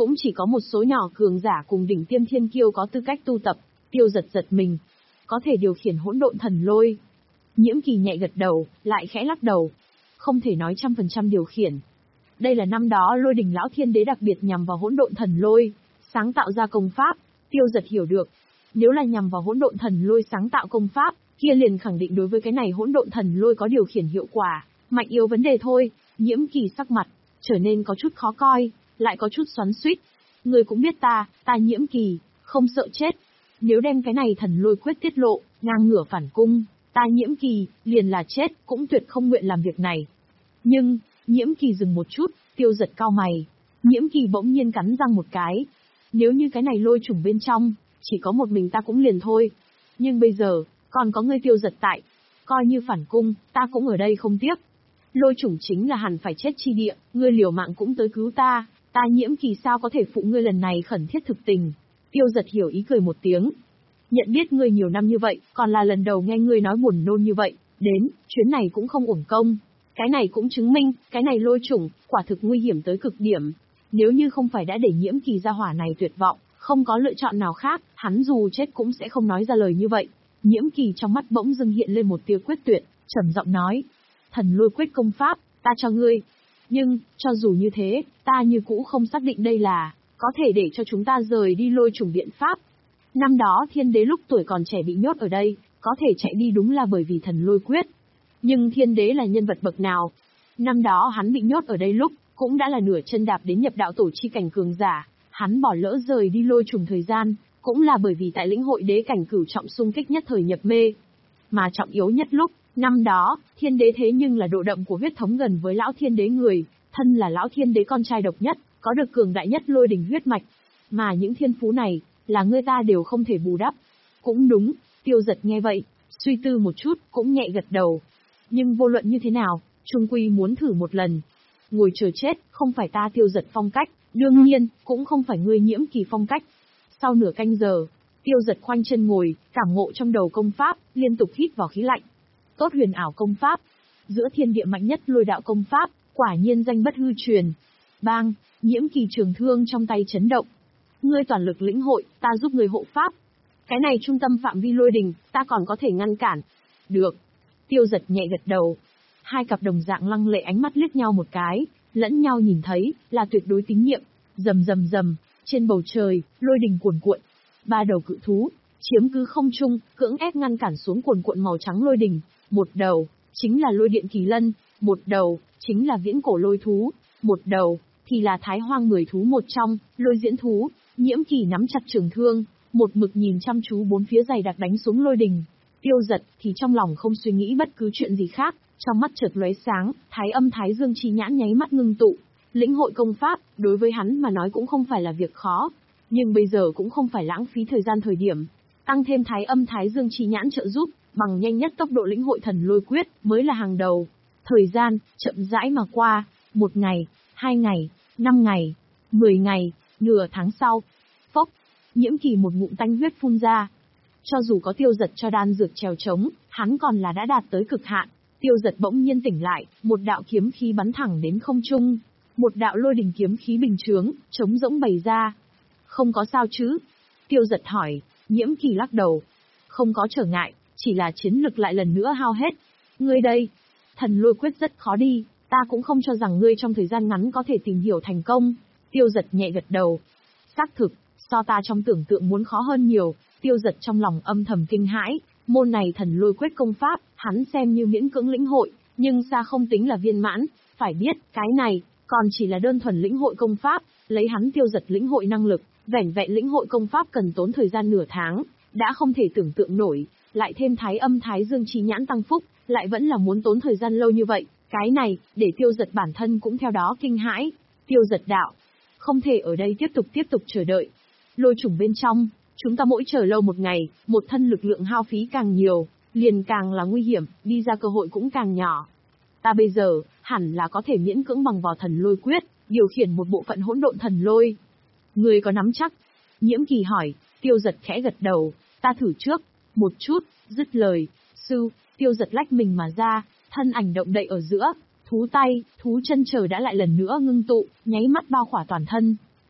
cũng chỉ có một số nhỏ cường giả cùng đỉnh tiêm thiên kiêu có tư cách tu tập. Tiêu Giật giật mình, có thể điều khiển hỗn độn thần lôi. Nhiễm Kỳ nhẹ gật đầu, lại khẽ lắc đầu. Không thể nói trăm phần trăm điều khiển. Đây là năm đó Lôi Đình Lão Thiên Đế đặc biệt nhằm vào hỗn độn thần lôi, sáng tạo ra công pháp. Tiêu Giật hiểu được, nếu là nhằm vào hỗn độn thần lôi sáng tạo công pháp, kia liền khẳng định đối với cái này hỗn độn thần lôi có điều khiển hiệu quả, mạnh yếu vấn đề thôi. Nhiễm Kỳ sắc mặt trở nên có chút khó coi, lại có chút xoắn xuýt. Ngươi cũng biết ta, ta Nhiễm Kỳ, không sợ chết. Nếu đem cái này thần lôi quyết tiết lộ, ngang ngửa phản cung, ta Nhiễm Kỳ, liền là chết, cũng tuyệt không nguyện làm việc này. Nhưng, Nhiễm Kỳ dừng một chút, Tiêu Giật cau mày. Nhiễm Kỳ bỗng nhiên cắn răng một cái. Nếu như cái này lôi trùng bên trong, chỉ có một mình ta cũng liền thôi. Nhưng bây giờ, còn có ngươi Tiêu Giật tại. Coi như phản cung, ta cũng ở đây không tiếc. Lôi trùng chính là hẳn phải chết chi địa, ngươi liều mạng cũng tới cứu ta, ta Nhiễm Kỳ sao có thể phụ ngươi lần này khẩn thiết thực tình. Tiêu Giật hiểu ý cười một tiếng. Nhận biết ngươi nhiều năm như vậy, còn là lần đầu nghe ngươi nói buồn nôn như vậy, đến, chuyến này cũng không uổng công. Cái này cũng chứng minh, cái này lôi trùng, quả thực nguy hiểm tới cực điểm. Nếu như không phải đã để Nhiễm Kỳ gia hỏa này tuyệt vọng, không có lựa chọn nào khác, hắn dù chết cũng sẽ không nói ra lời như vậy. Nhiễm Kỳ trong mắt bỗng dưng hiện lên một tia quyết tuyệt, trầm giọng nói. Thần lôi quyết công pháp, ta cho ngươi. Nhưng, cho dù như thế, ta như cũ không xác định đây là, có thể để cho chúng ta rời đi lôi trùng biện pháp. Năm đó thiên đế lúc tuổi còn trẻ bị nhốt ở đây, có thể chạy đi đúng là bởi vì thần lôi quyết. Nhưng thiên đế là nhân vật bậc nào? Năm đó hắn bị nhốt ở đây lúc, cũng đã là nửa chân đạp đến nhập đạo tổ chi cảnh cường giả. Hắn bỏ lỡ rời đi lôi trùng thời gian, cũng là bởi vì tại lĩnh hội đế cảnh cửu trọng xung kích nhất thời nhập mê. Mà trọng yếu nhất lúc, năm đó, thiên đế thế nhưng là độ đậm của huyết thống gần với lão thiên đế người, thân là lão thiên đế con trai độc nhất, có được cường đại nhất lôi đỉnh huyết mạch. Mà những thiên phú này, là người ta đều không thể bù đắp. Cũng đúng, Tiêu Giật nghe vậy, suy tư một chút, cũng nhẹ gật đầu. Nhưng vô luận như thế nào, chung quy muốn thử một lần. Ngồi chờ chết, không phải ta Tiêu Giật phong cách, đương nhiên, cũng không phải ngươi Nhiễm Kỳ phong cách. Sau nửa canh giờ, Tiêu Giật khoanh chân ngồi, cảm ngộ trong đầu công pháp, liên tục hít vào khí lạnh. Tốt huyền ảo công pháp, giữa thiên địa mạnh nhất lôi đạo công pháp, quả nhiên danh bất hư truyền. Bang, Nhiễm Kỳ trường thương trong tay chấn động. Ngươi toàn lực lĩnh hội, ta giúp ngươi hộ pháp. Cái này trung tâm phạm vi lôi đình, ta còn có thể ngăn cản. Được. Tiêu Giật nhẹ gật đầu. Hai cặp đồng dạng lăng lệ ánh mắt liếc nhau một cái, lẫn nhau nhìn thấy, là tuyệt đối tín nhiệm. Rầm rầm rầm, trên bầu trời, lôi đình cuồn cuộn. Ba đầu cự thú, chiếm cứ không trung, cưỡng ép ngăn cản xuống cuồn cuộn màu trắng lôi đình. Một đầu, chính là lôi điện kỳ lân, một đầu, chính là viễn cổ lôi thú, một đầu, thì là thái hoang mười thú một trong, lôi diễn thú. Nhiễm Kỳ nắm chặt trường thương, một mực nhìn chăm chú bốn phía dày đặc đánh xuống lôi đình. Tiêu Giật thì trong lòng không suy nghĩ bất cứ chuyện gì khác, trong mắt chợt lóe sáng, thái âm thái dương chi nhãn nháy mắt ngưng tụ. Lĩnh hội công pháp, đối với hắn mà nói cũng không phải là việc khó, nhưng bây giờ cũng không phải lãng phí thời gian thời điểm. Tăng thêm thái âm thái dương chi nhãn trợ giúp, bằng nhanh nhất tốc độ lĩnh hội thần lôi quyết mới là hàng đầu. Thời gian chậm rãi mà qua, một ngày, hai ngày, năm ngày, mười ngày, nửa tháng sau. Phốc, Nhiễm Kỳ một ngụm tanh huyết phun ra. Cho dù có Tiêu Giật cho đan dược trèo trống, hắn còn là đã đạt tới cực hạn. Tiêu Giật bỗng nhiên tỉnh lại, một đạo kiếm khí bắn thẳng đến không trung. Một đạo lôi đình kiếm khí bình chướng, trống rỗng bày ra. Không có sao chứ? Tiêu Giật hỏi. Nhiễm Kỳ lắc đầu. Không có trở ngại, chỉ là chiến lực lại lần nữa hao hết. Ngươi đây, thần lôi quyết rất khó đi, ta cũng không cho rằng ngươi trong thời gian ngắn có thể tìm hiểu thành công. Tiêu Giật nhẹ gật đầu. Xác thực, so ta trong tưởng tượng muốn khó hơn nhiều. Tiêu Giật trong lòng âm thầm kinh hãi, môn này thần lôi quyết công pháp, hắn xem như miễn cưỡng lĩnh hội, nhưng xa không tính là viên mãn. Phải biết, cái này, còn chỉ là đơn thuần lĩnh hội công pháp, lấy hắn Tiêu Giật lĩnh hội năng lực, vẻn vẹn lĩnh hội công pháp cần tốn thời gian nửa tháng, đã không thể tưởng tượng nổi, lại thêm thái âm thái dương chi nhãn tăng phúc, lại vẫn là muốn tốn thời gian lâu như vậy, cái này, để Tiêu Giật bản thân cũng theo đó kinh hãi. Tiêu Giật đạo, không thể ở đây tiếp tục tiếp tục chờ đợi. Lôi trùng bên trong, chúng ta mỗi chờ lâu một ngày, một thân lực lượng hao phí càng nhiều, liền càng là nguy hiểm, đi ra cơ hội cũng càng nhỏ. Ta bây giờ, hẳn là có thể miễn cưỡng bằng vào thần lôi quyết, điều khiển một bộ phận hỗn độn thần lôi. Ngươi có nắm chắc? Nhiễm Kỳ hỏi. Tiêu Giật khẽ gật đầu. Ta thử trước, một chút, dứt lời. Sư, Tiêu Giật lách mình mà ra, thân ảnh động đậy ở giữa, thú tay, thú chân trời đã lại lần nữa ngưng tụ, nháy mắt bao khỏa toàn thân.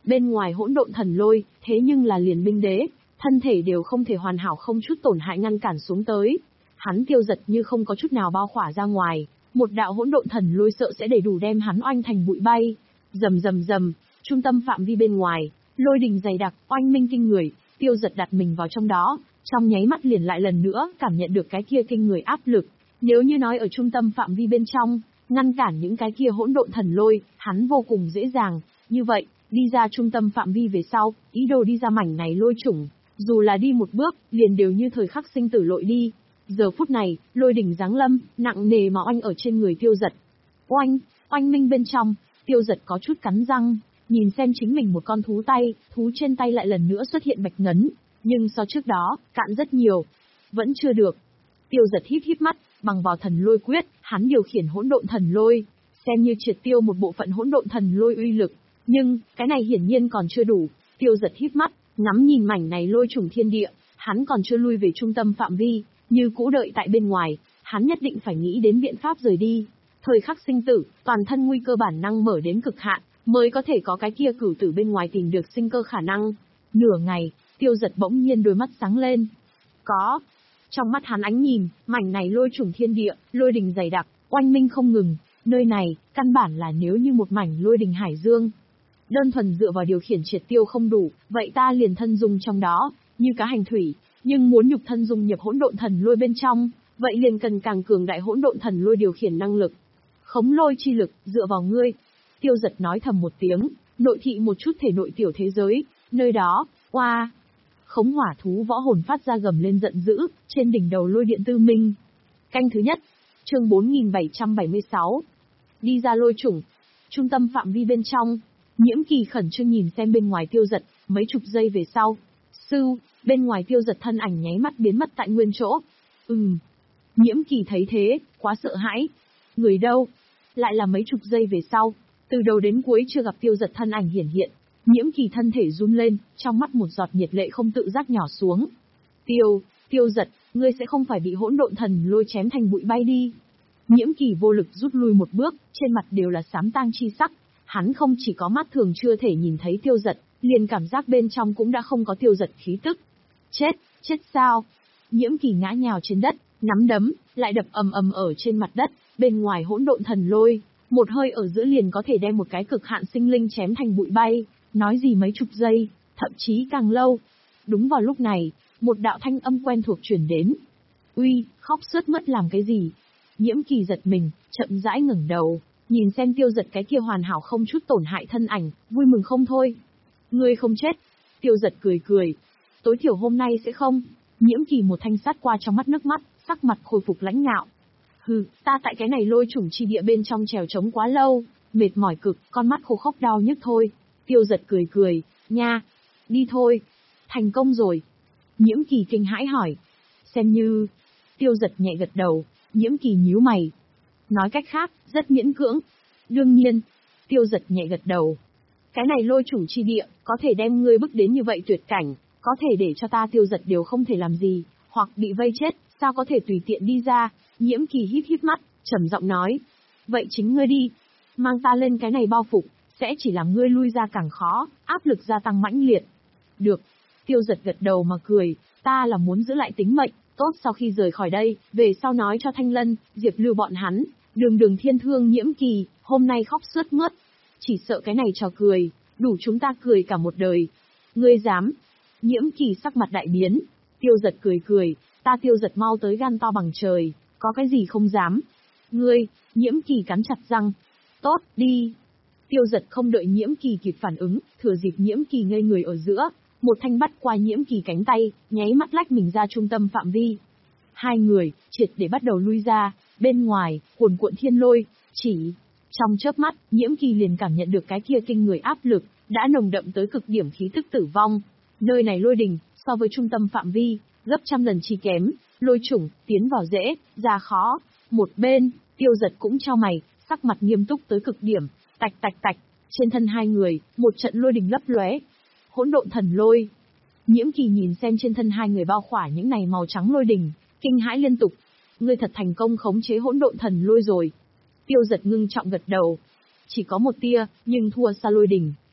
Bên ngoài hỗn độn thần lôi, thế nhưng là liền binh đế, thân thể đều không thể hoàn hảo không chút tổn hại ngăn cản xuống tới. Hắn Tiêu Giật như không có chút nào bao khỏa ra ngoài, một đạo hỗn độn thần lôi sợ sẽ đầy đủ đem hắn oanh thành bụi bay. Rầm rầm rầm, trung tâm phạm vi bên ngoài, lôi đình dày đặc, oanh minh kinh người, Tiêu Giật đặt mình vào trong đó, trong nháy mắt liền lại lần nữa cảm nhận được cái kia kinh người áp lực. Nếu như nói ở trung tâm phạm vi bên trong, ngăn cản những cái kia hỗn độn thần lôi, hắn vô cùng dễ dàng, như vậy, đi ra trung tâm phạm vi về sau, ý đồ đi ra mảnh này lôi chủng, dù là đi một bước, liền đều như thời khắc sinh tử lội đi. Giờ phút này, lôi đỉnh giáng lâm, nặng nề mà oanh ở trên người Tiêu Giật. Oanh, oanh minh bên trong, Tiêu Giật có chút cắn răng, nhìn xem chính mình một con thú tay, thú trên tay lại lần nữa xuất hiện bạch ngấn, nhưng so trước đó, cạn rất nhiều. Vẫn chưa được. Tiêu Giật híp híp mắt, bằng vào thần lôi quyết, hắn điều khiển hỗn độn thần lôi, xem như triệt tiêu một bộ phận hỗn độn thần lôi uy lực. Nhưng, cái này hiển nhiên còn chưa đủ. Tiêu Giật híp mắt, ngắm nhìn mảnh này lôi trùng thiên địa, hắn còn chưa lui về trung tâm phạm vi, như cũ đợi tại bên ngoài, hắn nhất định phải nghĩ đến biện pháp rời đi. Thời khắc sinh tử, toàn thân nguy cơ bản năng mở đến cực hạn, mới có thể có cái kia cửu tử bên ngoài tìm được sinh cơ khả năng. Nửa ngày, Tiêu Giật bỗng nhiên đôi mắt sáng lên. Có. Trong mắt hắn ánh nhìn, mảnh này lôi trùng thiên địa, lôi đình dày đặc, oanh minh không ngừng, nơi này, căn bản là nếu như một mảnh lôi đình hải dương. Đơn thuần dựa vào điều khiển triệt tiêu không đủ, vậy ta liền thân dung trong đó, như cá hành thủy, nhưng muốn nhục thân dung nhập hỗn độn thần lôi bên trong, vậy liền cần càng cường đại hỗn độn thần lôi điều khiển năng lực. Khống lôi chi lực, dựa vào ngươi. Tiêu Giật nói thầm một tiếng, nội thị một chút thể nội tiểu thế giới, nơi đó, oa. Khống hỏa thú võ hồn phát ra gầm lên giận dữ, trên đỉnh đầu lôi điện tư minh. Canh thứ nhất, chương bốn nghìn bảy trăm bảy mươi sáu. Đi ra lôi chủng, trung tâm phạm vi bên trong, Nhiễm Kỳ khẩn trương nhìn xem bên ngoài Tiêu Giật, mấy chục giây về sau. Sư, bên ngoài Tiêu Giật thân ảnh nháy mắt biến mất tại nguyên chỗ. Ừm. Nhiễm Kỳ thấy thế, quá sợ hãi. Người đâu? Lại là mấy chục giây về sau, từ đầu đến cuối chưa gặp Tiêu Giật thân ảnh hiển hiện. Nhiễm Kỳ thân thể run lên, trong mắt một giọt nhiệt lệ không tự giác nhỏ xuống. Tiêu, Tiêu Giật, ngươi sẽ không phải bị hỗn độn thần lôi chém thành bụi bay đi. Nhiễm Kỳ vô lực rút lui một bước, trên mặt đều là xám tang chi sắc. Hắn không chỉ có mắt thường chưa thể nhìn thấy Tiêu Giật, liền cảm giác bên trong cũng đã không có Tiêu Giật khí tức. Chết, chết sao? Nhiễm Kỳ ngã nhào trên đất, nắm đấm, lại đập ầm ầm ở trên mặt đất, bên ngoài hỗn độn thần lôi, một hơi ở giữa liền có thể đem một cái cực hạn sinh linh chém thành bụi bay, nói gì mấy chục giây, thậm chí càng lâu. Đúng vào lúc này, một đạo thanh âm quen thuộc truyền đến. Uy, khóc sướt mướt làm cái gì? Nhiễm Kỳ giật mình, chậm rãi ngẩng đầu, nhìn xem Tiêu Giật cái kia hoàn hảo không chút tổn hại thân ảnh, vui mừng không thôi. Ngươi không chết. Tiêu Giật cười cười. Tối thiểu hôm nay sẽ không. Nhiễm Kỳ một thanh sát qua trong mắt nước mắt, sắc mặt khôi phục lãnh ngạo. Hừ, ta tại cái này lôi chủng chi địa bên trong trèo trống quá lâu, mệt mỏi cực, con mắt khô khốc đau nhức thôi. Tiêu Giật cười cười, nha. Đi thôi. Thành công rồi. Nhiễm Kỳ kinh hãi hỏi. Xem như. Tiêu Giật nhẹ gật đầu, Nhiễm Kỳ nhíu mày. Nói cách khác, rất miễn cưỡng. Đương nhiên. Tiêu Giật nhẹ gật đầu. Cái này lôi chủng chi địa, có thể đem ngươi bức đến như vậy tuyệt cảnh, có thể để cho ta Tiêu Giật đều không thể làm gì, hoặc bị vây chết, sao có thể tùy tiện đi ra. Nhiễm Kỳ híp híp mắt, trầm giọng nói. Vậy chính ngươi đi. Mang ta lên cái này bao phục, sẽ chỉ làm ngươi lui ra càng khó, áp lực gia tăng mãnh liệt. Được. Tiêu Giật gật đầu mà cười, ta là muốn giữ lại tính mệnh, tốt sau khi rời khỏi đây, về sau nói cho Thanh Lân, Diệp Lưu bọn hắn, đường đường thiên thương Nhiễm Kỳ, hôm nay khóc sướt mướt. Chỉ sợ cái này trò cười, đủ chúng ta cười cả một đời. Ngươi dám? Nhiễm Kỳ sắc mặt đại biến. Tiêu Giật cười cười, ta Tiêu Giật mau tới gan to bằng trời, có cái gì không dám. Ngươi, Nhiễm Kỳ cắn chặt răng. Tốt, đi. Tiêu Giật không đợi Nhiễm Kỳ kịp phản ứng, thừa dịp Nhiễm Kỳ ngây người ở giữa, một thanh bắt qua Nhiễm Kỳ cánh tay, nháy mắt lách mình ra trung tâm phạm vi. Hai người, triệt để bắt đầu lui ra, bên ngoài, cuồn cuộn thiên lôi, chỉ. Trong chớp mắt, Nhiễm Kỳ liền cảm nhận được cái kia kinh người áp lực, đã nồng đậm tới cực điểm khí tức tử vong. Nơi này lôi đình, so với trung tâm phạm vi, gấp trăm lần chi kém, lôi chủng, tiến vào dễ, ra khó. Một bên, Tiêu Giật cũng trao mày, sắc mặt nghiêm túc tới cực điểm, tạch tạch tạch, trên thân hai người, một trận lôi đình lấp lóe. Hỗn độn thần lôi. Nhiễm Kỳ nhìn xem trên thân hai người bao khỏa những này màu trắng lôi đình, kinh hãi liên tục. Ngươi thật thành công khống chế hỗn độn thần lôi rồi. Tiêu Giật ngưng trọng gật đầu. Chỉ có một tia, nhưng thua xa lôi đình.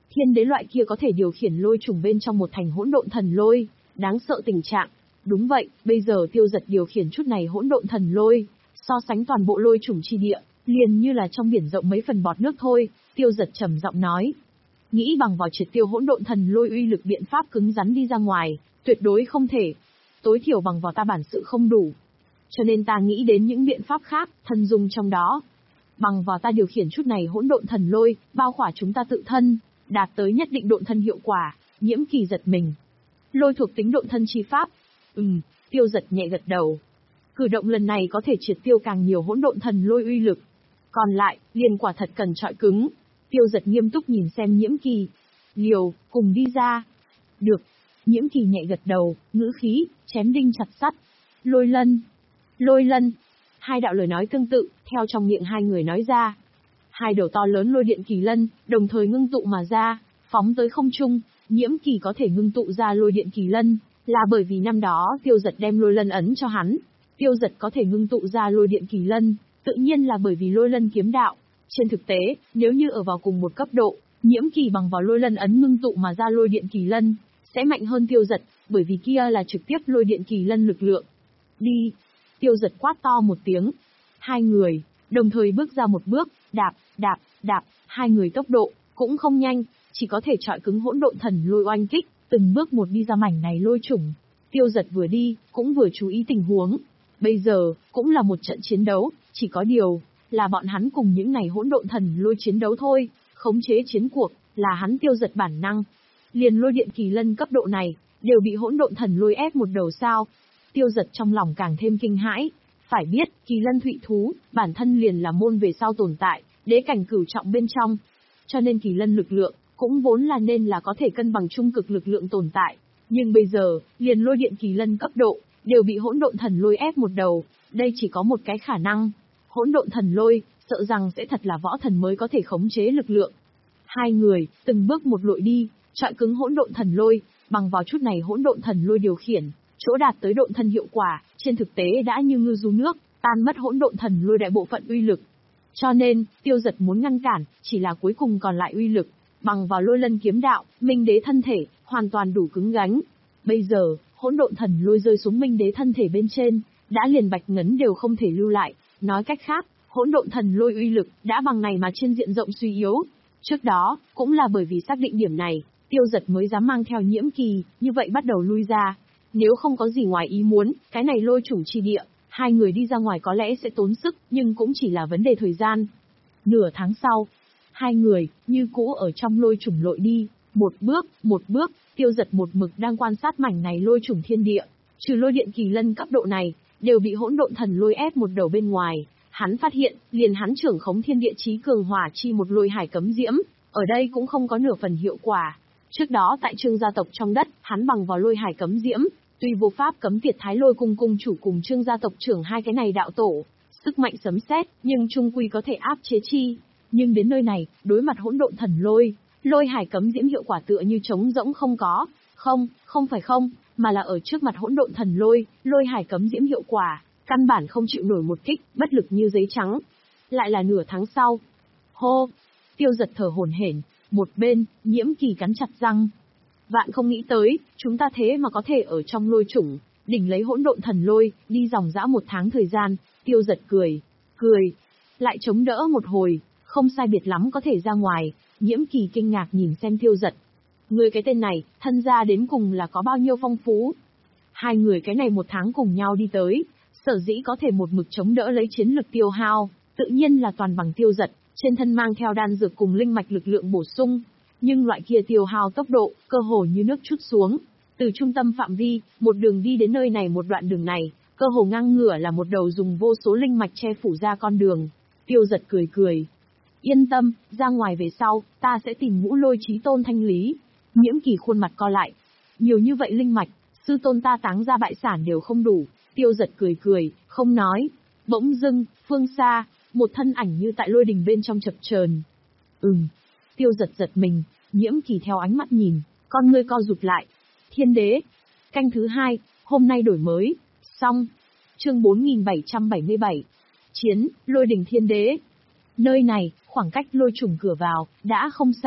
Thiên đế loại kia có thể điều khiển lôi trùng bên trong một thành hỗn độn thần lôi, đáng sợ tình trạng. Đúng vậy, bây giờ Tiêu Dật điều khiển chút này hỗn độn thần lôi, so sánh toàn bộ lôi trùng chi địa, liền như là trong biển rộng mấy phần bọt nước thôi. Tiêu Dật trầm giọng nói, nghĩ bằng vào triệt tiêu hỗn độn thần lôi uy lực biện pháp cứng rắn đi ra ngoài, tuyệt đối không thể. Tối thiểu bằng vào ta bản sự không đủ. Cho nên ta nghĩ đến những biện pháp khác, thân dung trong đó. Bằng vào ta điều khiển chút này hỗn độn thần lôi, bao khỏa chúng ta tự thân, đạt tới nhất định độn thân hiệu quả. Nhiễm Kỳ giật mình. Lôi thuộc tính độn thân chi pháp. Ừm, Tiêu Dật nhẹ gật đầu. Cử động lần này có thể triệt tiêu càng nhiều hỗn độn thần lôi uy lực. Còn lại, liền quả thật cần trọi cứng. Tiêu Dật nghiêm túc nhìn xem Nhiễm Kỳ. Liều, cùng đi ra. Được. Nhiễm Kỳ nhẹ gật đầu, ngữ khí, chém đinh chặt sắt. Lôi lân. Lôi lân. Hai đạo lời nói tương tự, theo trong miệng hai người nói ra. Hai đầu to lớn lôi điện kỳ lân, đồng thời ngưng tụ mà ra, phóng tới không trung. Nhiễm Kỳ có thể ngưng tụ ra lôi điện kỳ lân, là bởi vì năm đó Tiêu Dật đem lôi lân ấn cho hắn. Tiêu Dật có thể ngưng tụ ra lôi điện kỳ lân, tự nhiên là bởi vì lôi lân kiếm đạo. Trên thực tế, nếu như ở vào cùng một cấp độ, Nhiễm Kỳ bằng vào lôi lân ấn ngưng tụ mà ra lôi điện kỳ lân, sẽ mạnh hơn Tiêu Dật, bởi vì kia là trực tiếp lôi điện kỳ lân lực lượng. Đi! Tiêu Dật quát to một tiếng. Hai người, đồng thời bước ra một bước, đạp, đạp, đạp, hai người tốc độ, cũng không nhanh, chỉ có thể trọi cứng hỗn độn thần lôi oanh kích, từng bước một đi ra mảnh này lôi chủng. Tiêu Dật vừa đi, cũng vừa chú ý tình huống. Bây giờ, cũng là một trận chiến đấu, chỉ có điều, là bọn hắn cùng những này hỗn độn thần lôi chiến đấu thôi, khống chế chiến cuộc, là hắn Tiêu Dật bản năng. Liền lôi điện kỳ lân cấp độ này, đều bị hỗn độn thần lôi ép một đầu sao. Tiêu Dật trong lòng càng thêm kinh hãi. Phải biết, kỳ lân thụy thú, bản thân liền là môn về sau tồn tại, đế cảnh cửu trọng bên trong. Cho nên kỳ lân lực lượng, cũng vốn là nên là có thể cân bằng trung cực lực lượng tồn tại. Nhưng bây giờ, liền lôi điện kỳ lân cấp độ, đều bị hỗn độn thần lôi ép một đầu, đây chỉ có một cái khả năng. Hỗn độn thần lôi, sợ rằng sẽ thật là võ thần mới có thể khống chế lực lượng. Hai người, từng bước một lội đi, trọi cứng hỗn độn thần lôi, bằng vào chút này hỗn độn thần lôi điều khiển, chỗ đạt tới độn thân hiệu quả, trên thực tế đã như ngư du nước, tan mất hỗn độn thần lôi đại bộ phận uy lực. Cho nên, Tiêu Dật muốn ngăn cản, chỉ là cuối cùng còn lại uy lực, bằng vào lôi lân kiếm đạo, minh đế thân thể, hoàn toàn đủ cứng gánh. Bây giờ, hỗn độn thần lôi rơi xuống minh đế thân thể bên trên, đã liền bạch ngấn đều không thể lưu lại, nói cách khác, hỗn độn thần lôi uy lực, đã bằng này mà trên diện rộng suy yếu. Trước đó, cũng là bởi vì xác định điểm này, Tiêu Dật mới dám mang theo Nhiễm Kỳ, như vậy bắt đầu lui ra. Nếu không có gì ngoài ý muốn, cái này lôi chủng chi địa, hai người đi ra ngoài có lẽ sẽ tốn sức, nhưng cũng chỉ là vấn đề thời gian. Nửa tháng sau, hai người, như cũ ở trong lôi chủng lội đi, một bước, một bước, Tiêu Dật một mực đang quan sát mảnh này lôi chủng thiên địa, trừ lôi điện kỳ lân cấp độ này, đều bị hỗn độn thần lôi ép một đầu bên ngoài. Hắn phát hiện, liền hắn trưởng khống thiên địa chí cường hỏa chi một lôi hải cấm diễm, ở đây cũng không có nửa phần hiệu quả. Trước đó tại Trương gia tộc trong đất, hắn bằng vào lôi hải cấm diễm, tuy vô pháp cấm tiệt Thái Lôi cung cung chủ cùng Trương gia tộc trưởng hai cái này đạo tổ, sức mạnh sấm sét, nhưng trung quy có thể áp chế chi. Nhưng đến nơi này, đối mặt hỗn độn thần lôi, lôi hải cấm diễm hiệu quả tựa như trống rỗng không có. Không, không phải không, mà là ở trước mặt hỗn độn thần lôi, lôi hải cấm diễm hiệu quả, căn bản không chịu nổi một kích, bất lực như giấy trắng. Lại là nửa tháng sau. Hô! Tiêu Dật thở hổn hển, một bên, Nhiễm Kỳ cắn chặt răng. Vạn không nghĩ tới, chúng ta thế mà có thể ở trong lôi chủng, đỉnh lấy hỗn độn thần lôi, đi dòng dã một tháng thời gian. Tiêu Dật cười, cười, lại chống đỡ một hồi, không sai biệt lắm có thể ra ngoài. Nhiễm Kỳ kinh ngạc nhìn xem Tiêu Dật. Người cái tên này, thân gia đến cùng là có bao nhiêu phong phú. Hai người cái này một tháng cùng nhau đi tới, sở dĩ có thể một mực chống đỡ lấy chiến lực tiêu hao, tự nhiên là toàn bằng Tiêu Dật, trên thân mang theo đan dược cùng linh mạch lực lượng bổ sung. Nhưng loại kia tiêu hao tốc độ, cơ hồ như nước trút xuống. Từ trung tâm phạm vi, một đường đi đến nơi này một đoạn đường này, cơ hồ ngang ngửa là một đầu dùng vô số linh mạch che phủ ra con đường. Tiêu Dật cười cười. Yên tâm, ra ngoài về sau, ta sẽ tìm Ngũ Lôi Chí Tôn thanh lý. Nhiễm Kỳ khuôn mặt co lại. Nhiều như vậy linh mạch, sư tôn ta táng ra bại sản đều không đủ. Tiêu Dật cười cười, không nói. Bỗng dưng, phương xa, một thân ảnh như tại lôi đình bên trong chập chờn. Ừm. Tiêu Dật giật mình, Nhiễm Kỳ theo ánh mắt nhìn, con ngươi co rụt lại. Thiên đế. Canh thứ hai, hôm nay đổi mới. Xong. Chương bốn nghìn bảy trăm bảy mươi bảy. Chiến, lôi đình thiên đế. Nơi này, khoảng cách lôi trùng cửa vào, đã không xa.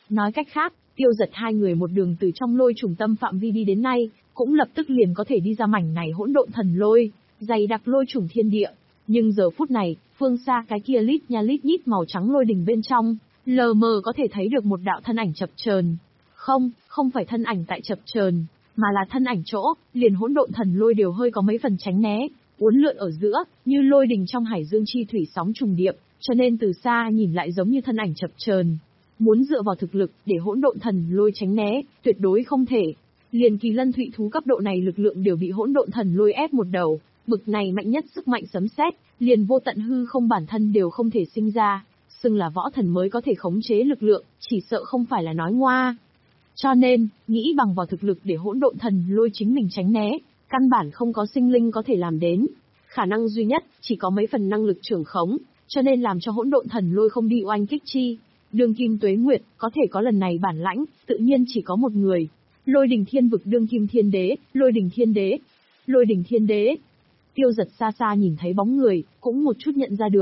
Nói cách khác, Tiêu Giật hai người một đường từ trong lôi trùng tâm phạm vi đi đến nay, cũng lập tức liền có thể đi ra mảnh này hỗn độn thần lôi, dày đặc lôi trùng thiên địa. Nhưng giờ phút này, phương xa cái kia lít nha lít nhít màu trắng lôi đỉnh bên trong, lờ mờ có thể thấy được một đạo thân ảnh chập chờn. Không, không phải thân ảnh tại chập chờn, mà là thân ảnh chỗ, liền hỗn độn thần lôi đều hơi có mấy phần tránh né, uốn lượn ở giữa, như lôi đình trong hải dương chi thủy sóng trùng điệp, cho nên từ xa nhìn lại giống như thân ảnh chập chờn. Muốn dựa vào thực lực để hỗn độn thần lôi tránh né, tuyệt đối không thể. Liền kỳ lân thụy thú cấp độ này lực lượng đều bị hỗn độn thần lôi ép một đầu, bực này mạnh nhất sức mạnh sấm sét, liền vô tận hư không bản thân đều không thể sinh ra, xưng là võ thần mới có thể khống chế lực lượng, chỉ sợ không phải là nói ngoa. Cho nên, nghĩ bằng vào thực lực để hỗn độn thần lôi chính mình tránh né, căn bản không có sinh linh có thể làm đến. Khả năng duy nhất, chỉ có mấy phần năng lực trưởng khống, cho nên làm cho hỗn độn thần lôi không đi oanh kích chi. Đương kim tuế nguyệt, có thể có lần này bản lãnh, tự nhiên chỉ có một người. Lôi đình thiên vực đương kim thiên đế, lôi đình thiên đế, lôi đình thiên đế. Tiêu Giật xa xa nhìn thấy bóng người, cũng một chút nhận ra được.